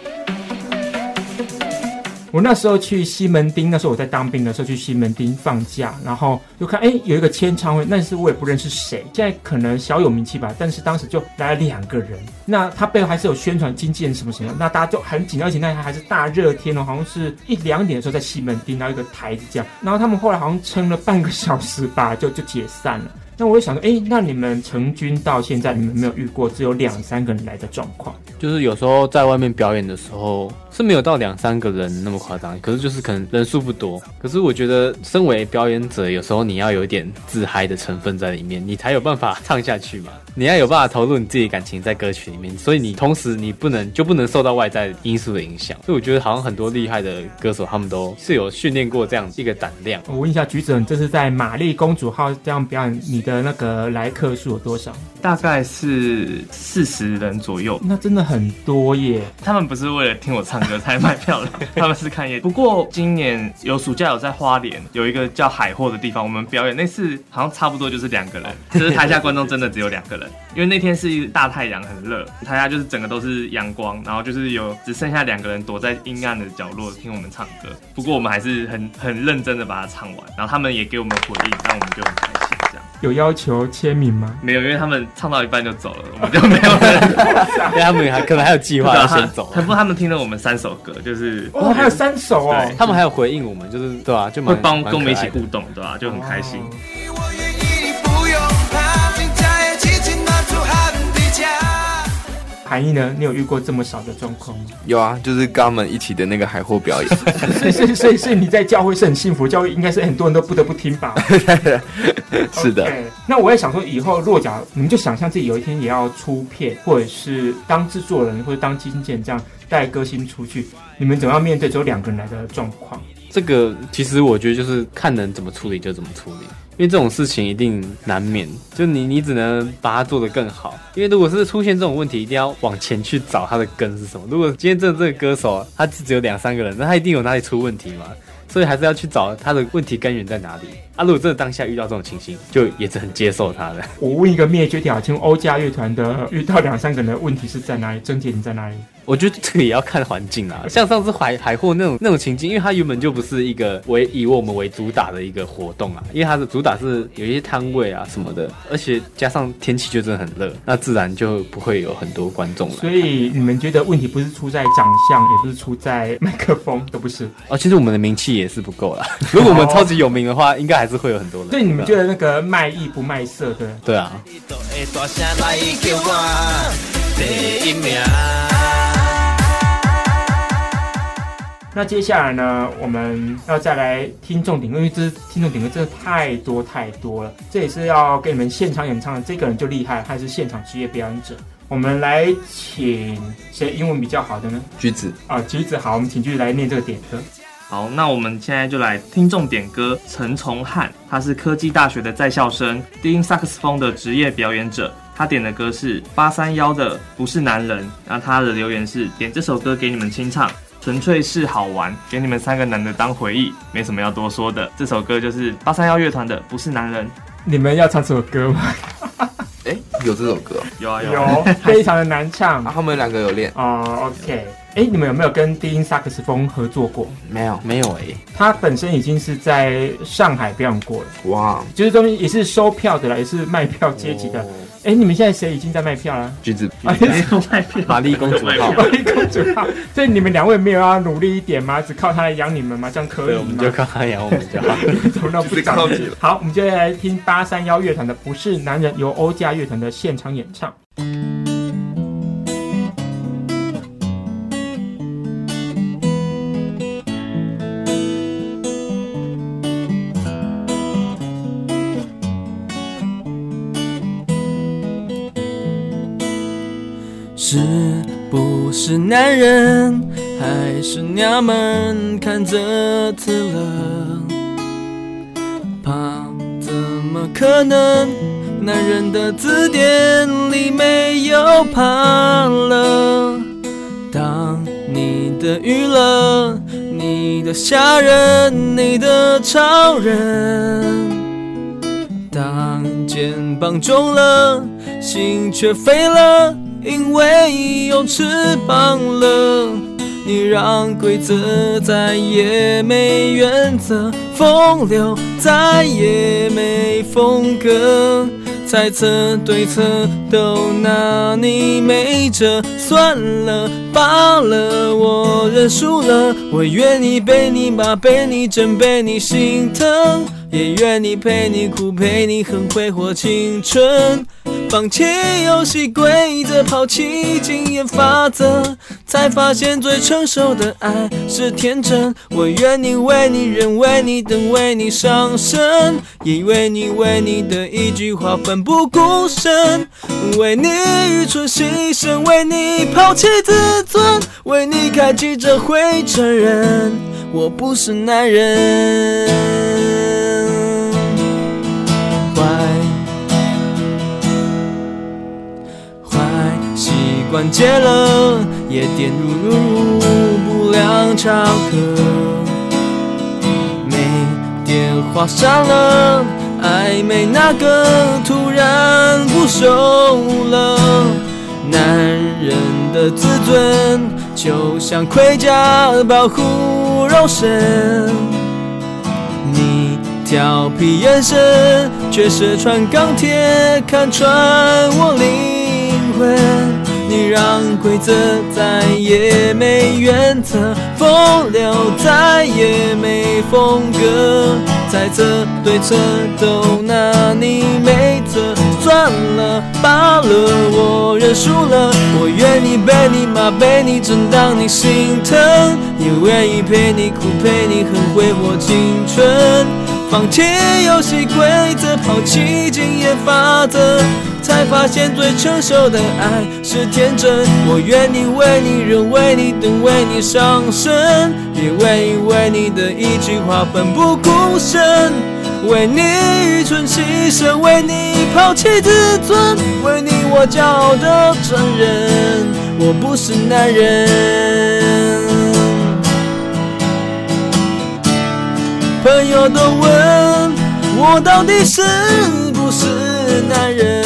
我那时候去西门町，那时候我在当兵的时候去西门町放假，然后就看有一个签唱会，但是我也不认识谁，现在可能小有名气吧，但是当时就来了2个人，那他背后还是有宣传经纪人什么什么，那大家就很紧张，而且那还是大热天哦，好像是1、2点的时候在西门町，然后一个台子这样，然后他们后来好像撑了半个小时吧，就解散了。那我就想说，那你们成军到现在，你们没有遇过只有2、3个人来的状况？ 就是有时候在外面表演的时候是没有到2、3个人那么夸张，可是就是可能人数不多。可是我觉得身为表演者，有时候你要有一点自嗨的成分在里面，你才有办法唱下去嘛。你要有办法投入你自己的感情在歌曲里面，所以你同时你不能受到外在因素的影响。所以我觉得好像很多厉害的歌手，他们都是有训练过这样一个胆量。 我问一下局长，这是在玛丽公主号这样表演，你的那个来客数有多少？ 大概是40人左右。 那真的很多耶。 他们不是为了听我唱歌才买票的，他们是看夜。不过今年有暑假有在花莲有一个叫海货的地方，我们表演那次好像差不多就是2个人，就是台下观众真的只有2个人，因为那天是大太阳很热，台下就是整个都是阳光，然后就是只剩下2个人躲在阴暗的角落听我们唱歌。不过我们还是很认真的把它唱完，然后他们也给我们回应，让我们就很开心。这样有要求签名吗？ 没有，因为他们唱到一半就走了，我们就没有人。 因为他们可能还有计划要先走。 不过他们听了我们3首歌，就是还有3首哦。 他们还有回应我们，就是对啊，就会跟我们一起互动，对啊，就很开心。 韩毅呢，你有遇过这么少的状况吗？ 有啊，就是跟他们一起的那个海货表演。 所以你在教会是很幸福，教会应该是很多人都不得不听吧？ 是的。 Okay, 那我也想说，以后落脚你们就想象自己有一天也要出片，或者是当制作人，或者当经纪人这样带歌星出去，你们总要面对只有2个人来的状况。 这个其实我觉得就是看能怎么处理就怎么处理，因为这种事情一定难免，就你只能把它做得更好。因为如果是出现这种问题，一定要往前去找它的根是什么。如果今天这个歌手他只有2-3个人，那他一定有哪里出问题嘛，所以还是要去找他的问题根源在哪里啊。如果真的当下遇到这种情形，就也是很接受他的。 我问一个灭绝条，请问欧家乐团的遇到2-3个人的问题是在哪里？症结点在哪里？ 我觉得这个也要看环境啦，像上次海货那种情境，因为它原本就不是一个以我们为主打的一个活动啊，因为它的主打是有一些摊位啊什么的，而且加上天气就真的很热，那自然就不会有很多观众了。 所以你们觉得问题不是出在长相，也不是出在麦克风，都不是。 其实我们的名气也是不够啦。如果我们超级有名的话，应该还是会有很多人。 所以你们觉得那个卖艺不卖色的？ 对啊。 那接下来呢，我们要再来听众点歌，因为这听众点歌真的太多了。这也是要给你们现场演唱的，这个人就厉害，他是现场职业表演者。我们来请谁英文比较好的呢？ 橘子啊，橘子好，我们请橘子来念这个点歌。 好，那我们现在就来听众点歌陈崇汉，他是科技大学的在校生，低音萨克斯风的职业表演者。他点的歌是831的《不是男人》，然后他的留言是点这首歌给你们清唱，纯粹是好玩，给你们3个男的当回忆，没什么要多说的。这首歌就是831乐团的《不是男人》。 你们要唱这首歌吗？ 有这首歌？ 有， 非常的难唱。 他们2个有练 OK。你们有没有跟低音萨克斯风合作过？ 没有他本身已经是在上海表演过了。 哇， 就是中间也是收票的啦，也是卖票阶级的。你们现在谁已经在卖票了？ 橘子卖票， 玛丽公主号， 玛丽公主号。所以你们2位没有要努力一点吗？只靠他来养你们吗？这样可以吗？ 对，我们就靠他养我们就好。 怎么那不着急？好，我们就来听831乐团的《不是男人》，由欧家乐团的现场演唱。 是不是男人还是娘们看着刺了？怕怎么可能？男人的字典里没有怕了。当你的娱乐，你的吓人，你的超人。当肩膀重了，心却飞了。因为有翅膀了，你让规则再也没原则，风流再也没风格，猜测对策都拿你没辙，算了罢了，我认输了，我愿意被你骂，被你整，被你心疼，也愿意陪你哭，陪你恨，挥霍青春。放弃游戏规则，抛弃经验法则，才发现最成熟的爱是天真。我愿意为你忍，为你等，为你伤身，也为你的一句话奋不顾身，为你愚蠢牺牲，为你抛弃自尊，为你开记者会承认我不是男人。关戒了，也点入不良潮客，没电话删了，暧昧那个突然不收了。男人的自尊就像盔甲保护肉身，你调皮眼神却是穿钢铁看穿我灵魂。你让规则再也没原则，风流再也没风格，猜测对策都拿你没辙，算了罢了，我认认输了。我愿意被你骂，被你整，当你心疼，也愿意陪你哭，陪你恨，挥霍青春。放弃游戏规则，抛弃经验法则，才发现最成熟的爱是天真。我愿意为你忍，为你等，为你伤神，也愿意为你的一句话奋不顾身，为你愚蠢牺牲，为你抛弃自尊，为你我骄傲的承认我不是男人。朋友都问我到底是不是男人，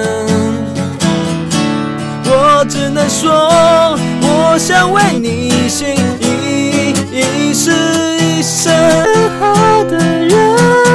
我只能说我想为你心一世一生好的人。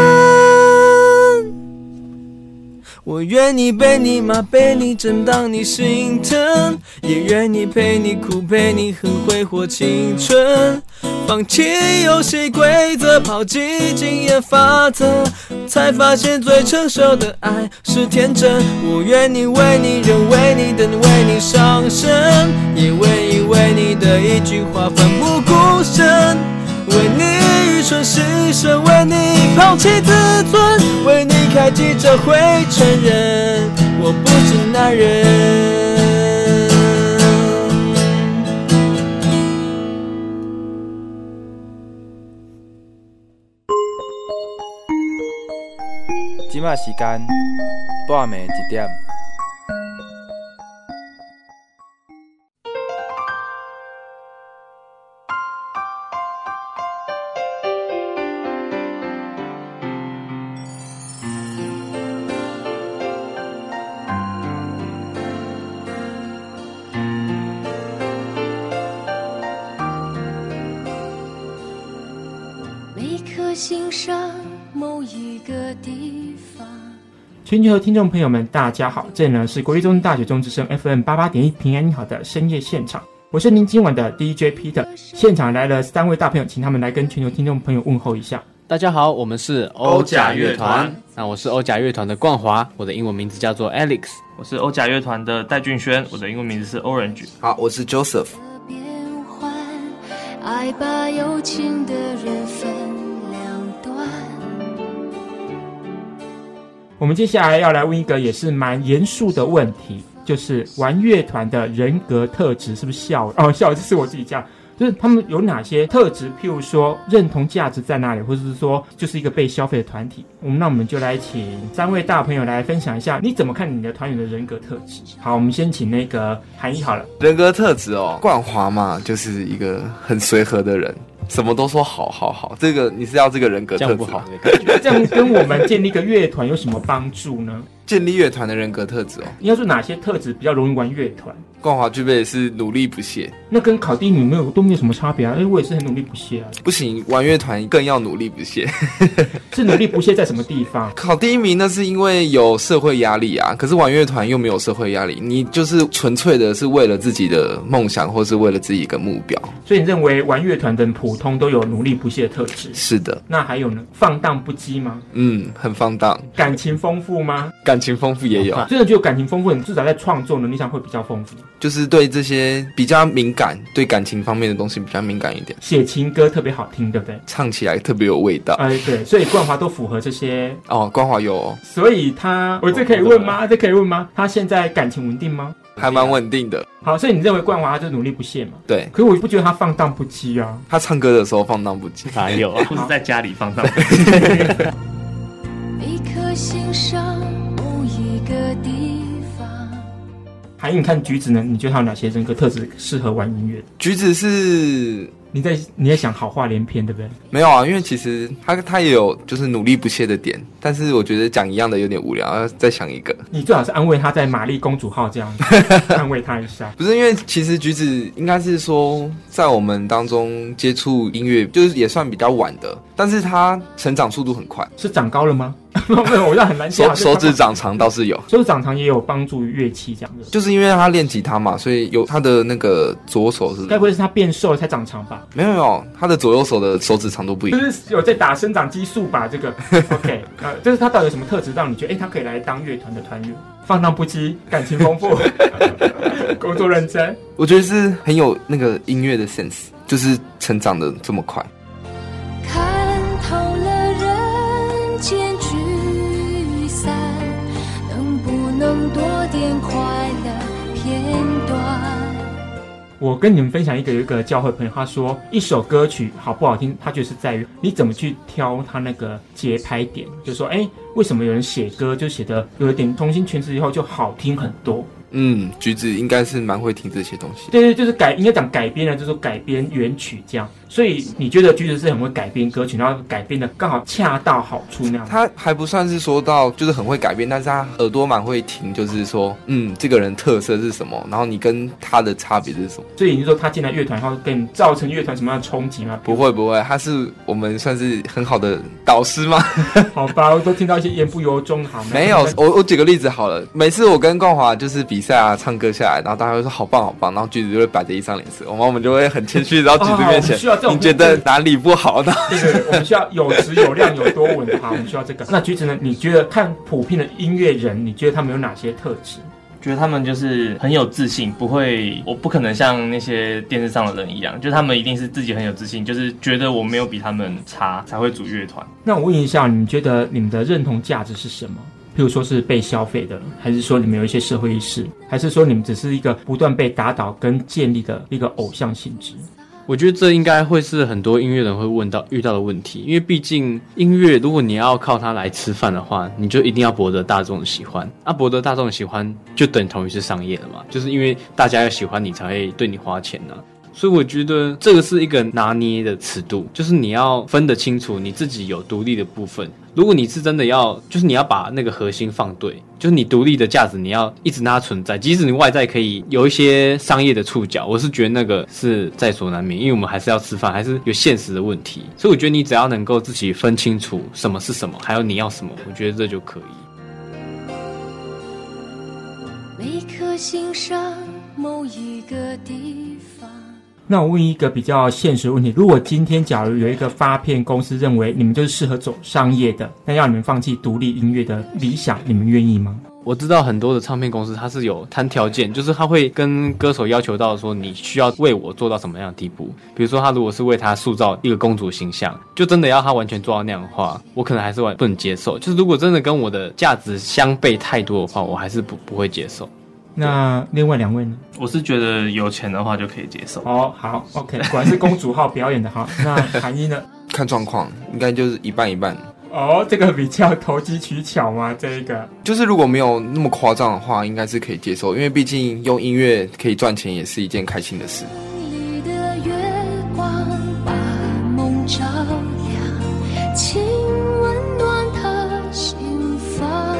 我愿意被你骂，被你整，当你心疼，也愿意陪你哭，陪你恨，挥霍青春。放弃游戏规则，抛弃经验法则，才发现最成熟的爱是天真。我愿意为你忍，为你等，为你伤神，也愿意为你的一句话奋不顾身，为你愚蠢牺牲，为你抛弃自尊，为你开记者会承认我不是男人。 即马时间半暝1點。 每颗心上某一个地方。 全球听众朋友们，大家好，这里呢是国立中正大学中之声 FM88.1平安你好的深夜现场，我是您今晚的 DJ Peter。现场来了3位大朋友，请他们来跟全球听众朋友问候一下。 大家好，我们是欧甲乐团。那我是欧甲乐团的冠华，我的英文名字叫做 Alex。 我是欧甲乐团的戴俊轩，我的英文名字是 Orange。 好，我是 Joseph。 爱把有情的人分两端。 我们接下来要来问一个也是蛮严肃的问题，就是玩乐团的人格特质是不是笑了？笑了，这是我自己讲，就是他们有哪些特质，譬如说认同价值在哪里，或者是说就是一个被消费的团体。那我们就来请3位大朋友来分享一下，你怎么看你的团员的人格特质？好，我们先请那个韩一好了。 人格特质哦，冠华嘛，就是一个很随和的人，什么都说好好好。这个你是要这个人格特质，这样不好。 这样跟我们建立一个乐团有什么帮助呢？ 建立乐团的人格特质哦， 应该说哪些特质比较容易玩乐团？ 冠华具备的是努力不懈， 那跟考第一名都没有什么差别啊。我也是很努力不懈啊。 不行，玩乐团更要努力不懈。 是努力不懈在什么地方？ 考第一名那是因为有社会压力啊，可是玩乐团又没有社会压力，你就是纯粹的是为了自己的梦想，或是为了自己一个目标。 所以你认为玩乐团的普通都有努力不懈的特质？ 是的。 那还有呢？放荡不羁吗？ 很放荡。 感情丰富吗？ 感情丰富也有。 真的觉得感情丰富，你至少在创作能力上会比较丰富。 就是对这些比较敏感，对感情方面的东西比较敏感一点。 写情歌特别好听，对不对？ 唱起来特别有味道。 对，所以冠华都符合这些。 冠华有哦。 所以他，这可以问吗？这可以问吗？他现在感情稳定吗？ 还蛮稳定的。 好，所以你认为冠华他就努力不懈嘛？ 对。 可是我不觉得他放荡不羁啊。 他唱歌的时候放荡不羁， 哪有啊？不是在家里放荡不羁。 每颗心上某一个地方。 还有你看橘子呢？你觉得他有哪些人格特质适合玩音乐？ 橘子是你在想好话连篇，对不对？ 没有啊，因为其实他也有就是努力不懈的点，但是我觉得讲一样的有点无聊，要再想一个。 你最好是安慰他在玛丽公主号这样安慰他一下。 不是，因为其实橘子应该是说在我们当中接触音乐就是也算比较晚的，但是他成长速度很快。 是长高了吗？ 没有，我就很难讲。 手指长长倒是有， 手指长长也有帮助于乐器这样的。 就是因为他练吉他嘛，所以有他的那个左手是。 该不会是他变瘦了才长长吧？ 没有，他的左右手的手指长度不一样。 就是有在打生长激素吧？这个 OK， 就是他到底有什么特质让你觉得，他可以来当乐团的团员？放荡不羁，感情丰富，工作认真。 我觉得是很有那个音乐的 sense， 就是成长的这么快。 看透了人间聚散，能不能多点快乐片段？ 我跟你们分享有一个教会朋友，他说一首歌曲好不好听，他觉得是在于你怎么去挑他那个节拍点，就是说，为什么有人写歌就写得有一点重新诠释以后就好听很多。 橘子应该是蛮会听这些东西。 对，就是应该讲改编了，就是说改编原曲这样。所以你觉得橘子是很会改编歌曲，然后改编的刚好恰到好处那样？ 他还不算是说到就是很会改编，但是他耳朵蛮会听，就是说，这个人特色是什么，然后你跟他的差别是什么。 所以你说他进来乐团后，给你造成乐团什么样的冲击吗？ 不会，他是我们算是很好的导师吗？ 好吧，我都听到一些言不由衷。好， 没有，我举个例子好了。每次我跟冠华就是比赛啊，唱歌下来，然后大家会说好棒好棒，然后橘子就会摆着一张脸色，我们就会很谦虚，然后橘子面前，你觉得哪里不好呢？ 对，我们需要有质有量有多稳好，我们需要这个。那橘子呢？你觉得看普遍的音乐人，你觉得他们有哪些特质？ 觉得他们就是很有自信，我不可能像那些电视上的人一样，就是他们一定是自己很有自信，就是觉得我没有比他们差才会组乐团。 那我问一下，你觉得你们的认同价值是什么？譬如说是被消费的，还是说你们有一些社会意识，还是说你们只是一个不断被打倒跟建立的一个偶像性质？ 我觉得这应该会是很多音乐人会遇到的问题，因为毕竟音乐如果你要靠它来吃饭的话，你就一定要博得大众的喜欢，博得大众的喜欢就等同于是商业了嘛，就是因为大家要喜欢你才会对你花钱啊。所以我觉得这个是一个拿捏的尺度，就是你要分得清楚你自己有独立的部分。如果你是真的就是你要把那个核心放对，就是你独立的价值你要一直让它存在，即使你外在可以有一些商业的触角，我是觉得那个是在所难免，因为我们还是要吃饭，还是有现实的问题。所以我觉得你只要能够自己分清楚什么是什么，还有你要什么，我觉得这就可以。 每颗心上某一个地方。 那我问一个比较现实的问题，如果今天假如有一个发片公司认为你们就是适合走商业的，那要你们放弃独立音乐的理想，你们愿意吗？ 我知道很多的唱片公司它是有谈条件，就是他会跟歌手要求到说你需要为我做到什么样的地步，比如说他如果是为他塑造一个公主形象，就真的要他完全做到那样的话，我可能还是不能接受，就是如果真的跟我的价值相悖太多的话，我还是不会接受。 那另外两位呢？ 我是觉得有钱的话就可以接受。 好 OK， 果然是公主号表演的好。那韩一呢？ 看状况，应该就是一半一半。 这个比较投机取巧吗？这一个就是如果没有那么夸张的话，应该是可以接受，因为毕竟用音乐可以赚钱，也是一件开心的事。 里的月光把梦照亮，请温暖他心房。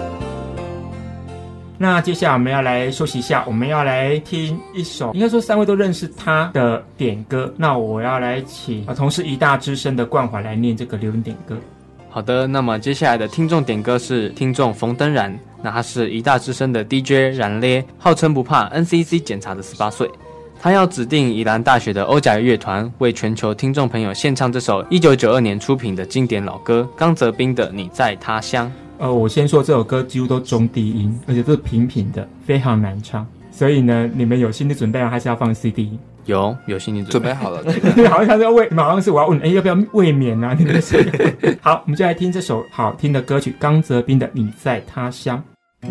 那接下来我们要来休息一下，我们要来听一首应该说三位都认识他的点歌。那我要来请同是一大之声的冠华来念这个留言点歌。 好的，那么接下来的听众点歌是听众冯登然，那他是一大之声的 DJ 冉咧，号称不怕 NCC 检查的18岁。他要指定宜兰大学的欧甲乐团为全球听众朋友献唱这首1992年出品的经典老歌刚泽斌的《你在他乡》。 我先说这首歌几乎都中低音，而且都是平平的，非常难唱。所以呢，你们有心理准备吗？还是要放 CD？ 有心理准备好了。 好像是要你们好像是我要问，要不要卫冕啊？你们是好，我们就来听这首好听的歌曲，刚泽斌的《你在他乡》。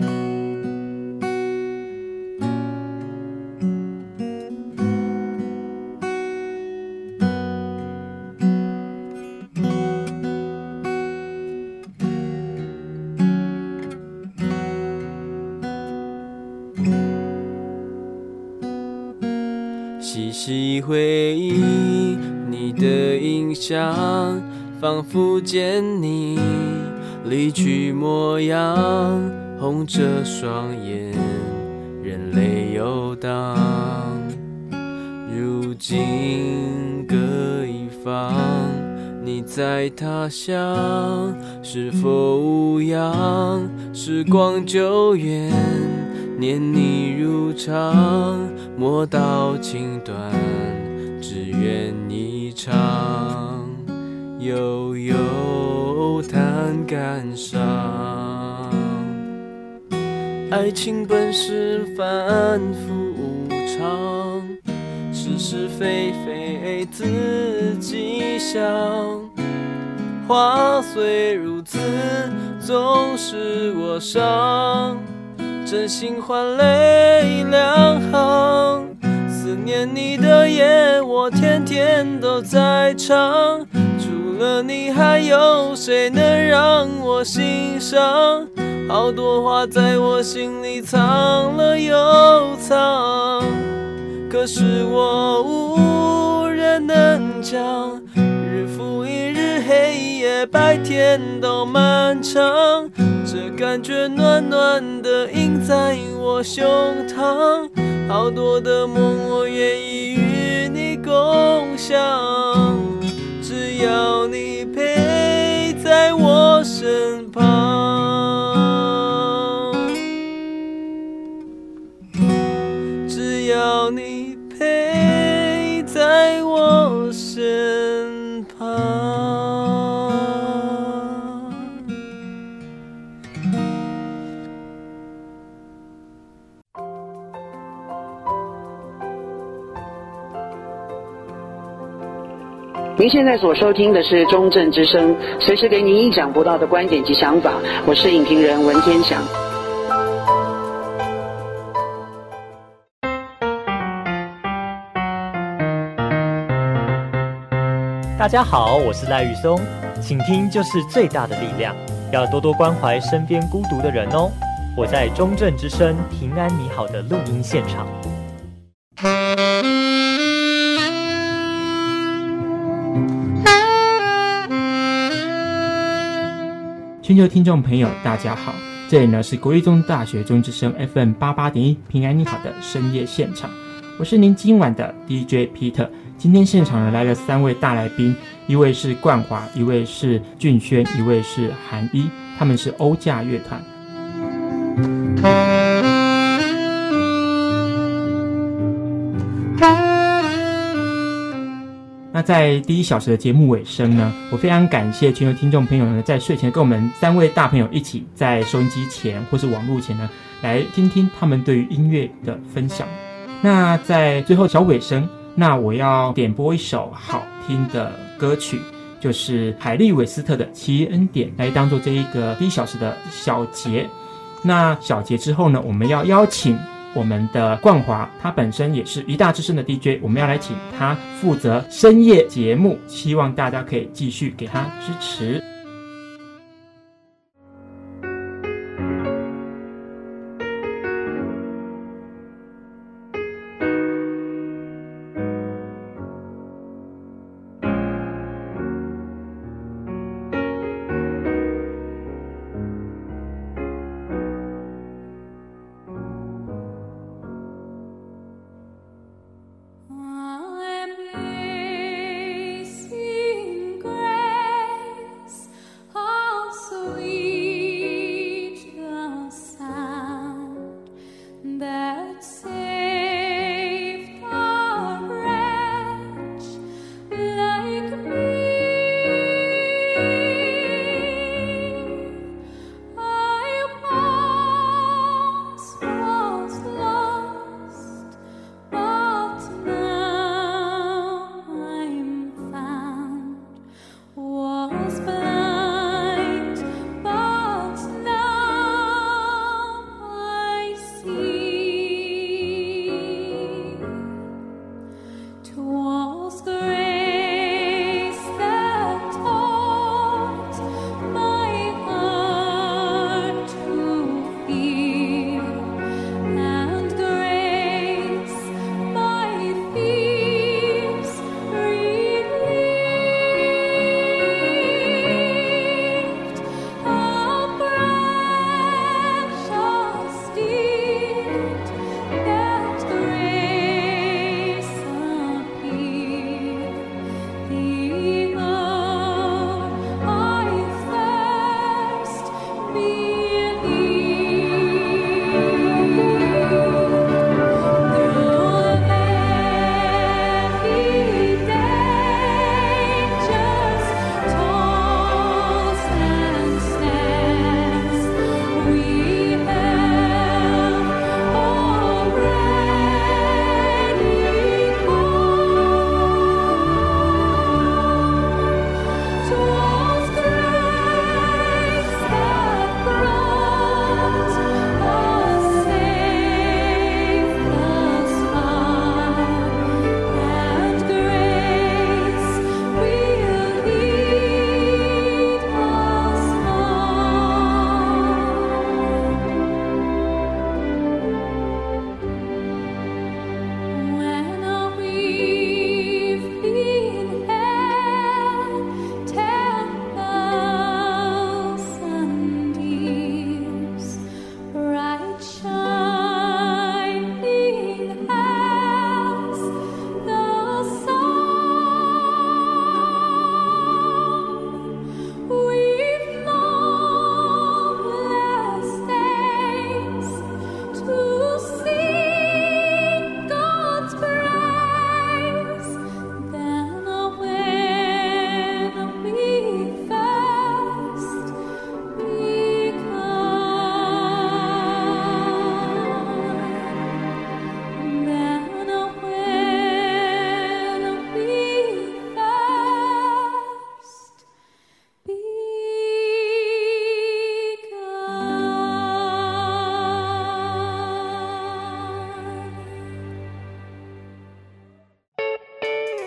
细细回忆你的印象，仿佛见你离去模样，红着双眼，任泪游荡。如今各一方， 你在他乡是否无恙？时光久远，念你如常，莫道情短，只愿一场，悠悠谈感伤。爱情本是反复无常，是是非非自己想。话虽如此，总是我伤，真心换泪两行。思念你的夜，我天天都在唱。除了你，还有谁能让我欣赏？好多话在我心里藏了又藏，可是我无人能讲。日复一日，黑夜白天都漫长，这感觉暖暖的印在我胸膛。好多的梦我愿意与你共享，只要你陪在我身旁，只要你陪在我身旁。 您现在所收听的是中正之声，随时给您意想不到的观点及想法。我是影评人文天祥。 大家好，我是赖宇松，倾听就是最大的力量，要多多关怀身边孤独的人哦。我在中正之声平安你好的录音现场。 全球听众朋友大家好，这里呢是国立中大学中之声 FM 88.1平安你好的深夜现场，我是您今晚的 DJ Peter。今天现场呢来了3位大来宾，一位是冠华，一位是俊轩，一位是韩一，他们是欧架乐团。那在第1小时的节目尾声呢，我非常感谢全球听众朋友呢，在睡前跟我们3位大朋友一起在收音机前或是网络前呢，来听听他们对于音乐的分享。那在最后小尾声，那我要点播一首好听的歌曲，就是海利韦斯特的《奇异恩典》，来当做这一个第1小时的小节。那小节之后呢，我们要邀请我们的冠华，他本身也是一大之声的 DJ， 我们要来请他负责深夜节目，希望大家可以继续给他支持。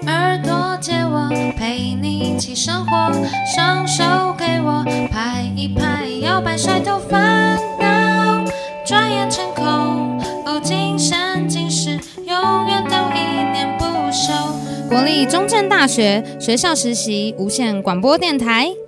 耳朵借我陪你一起生活，双手给我拍一拍，摇摆甩头烦恼，转眼成空。哦，今生今世，永远都一念不休。 国立中正大学学校实习无线广播电台。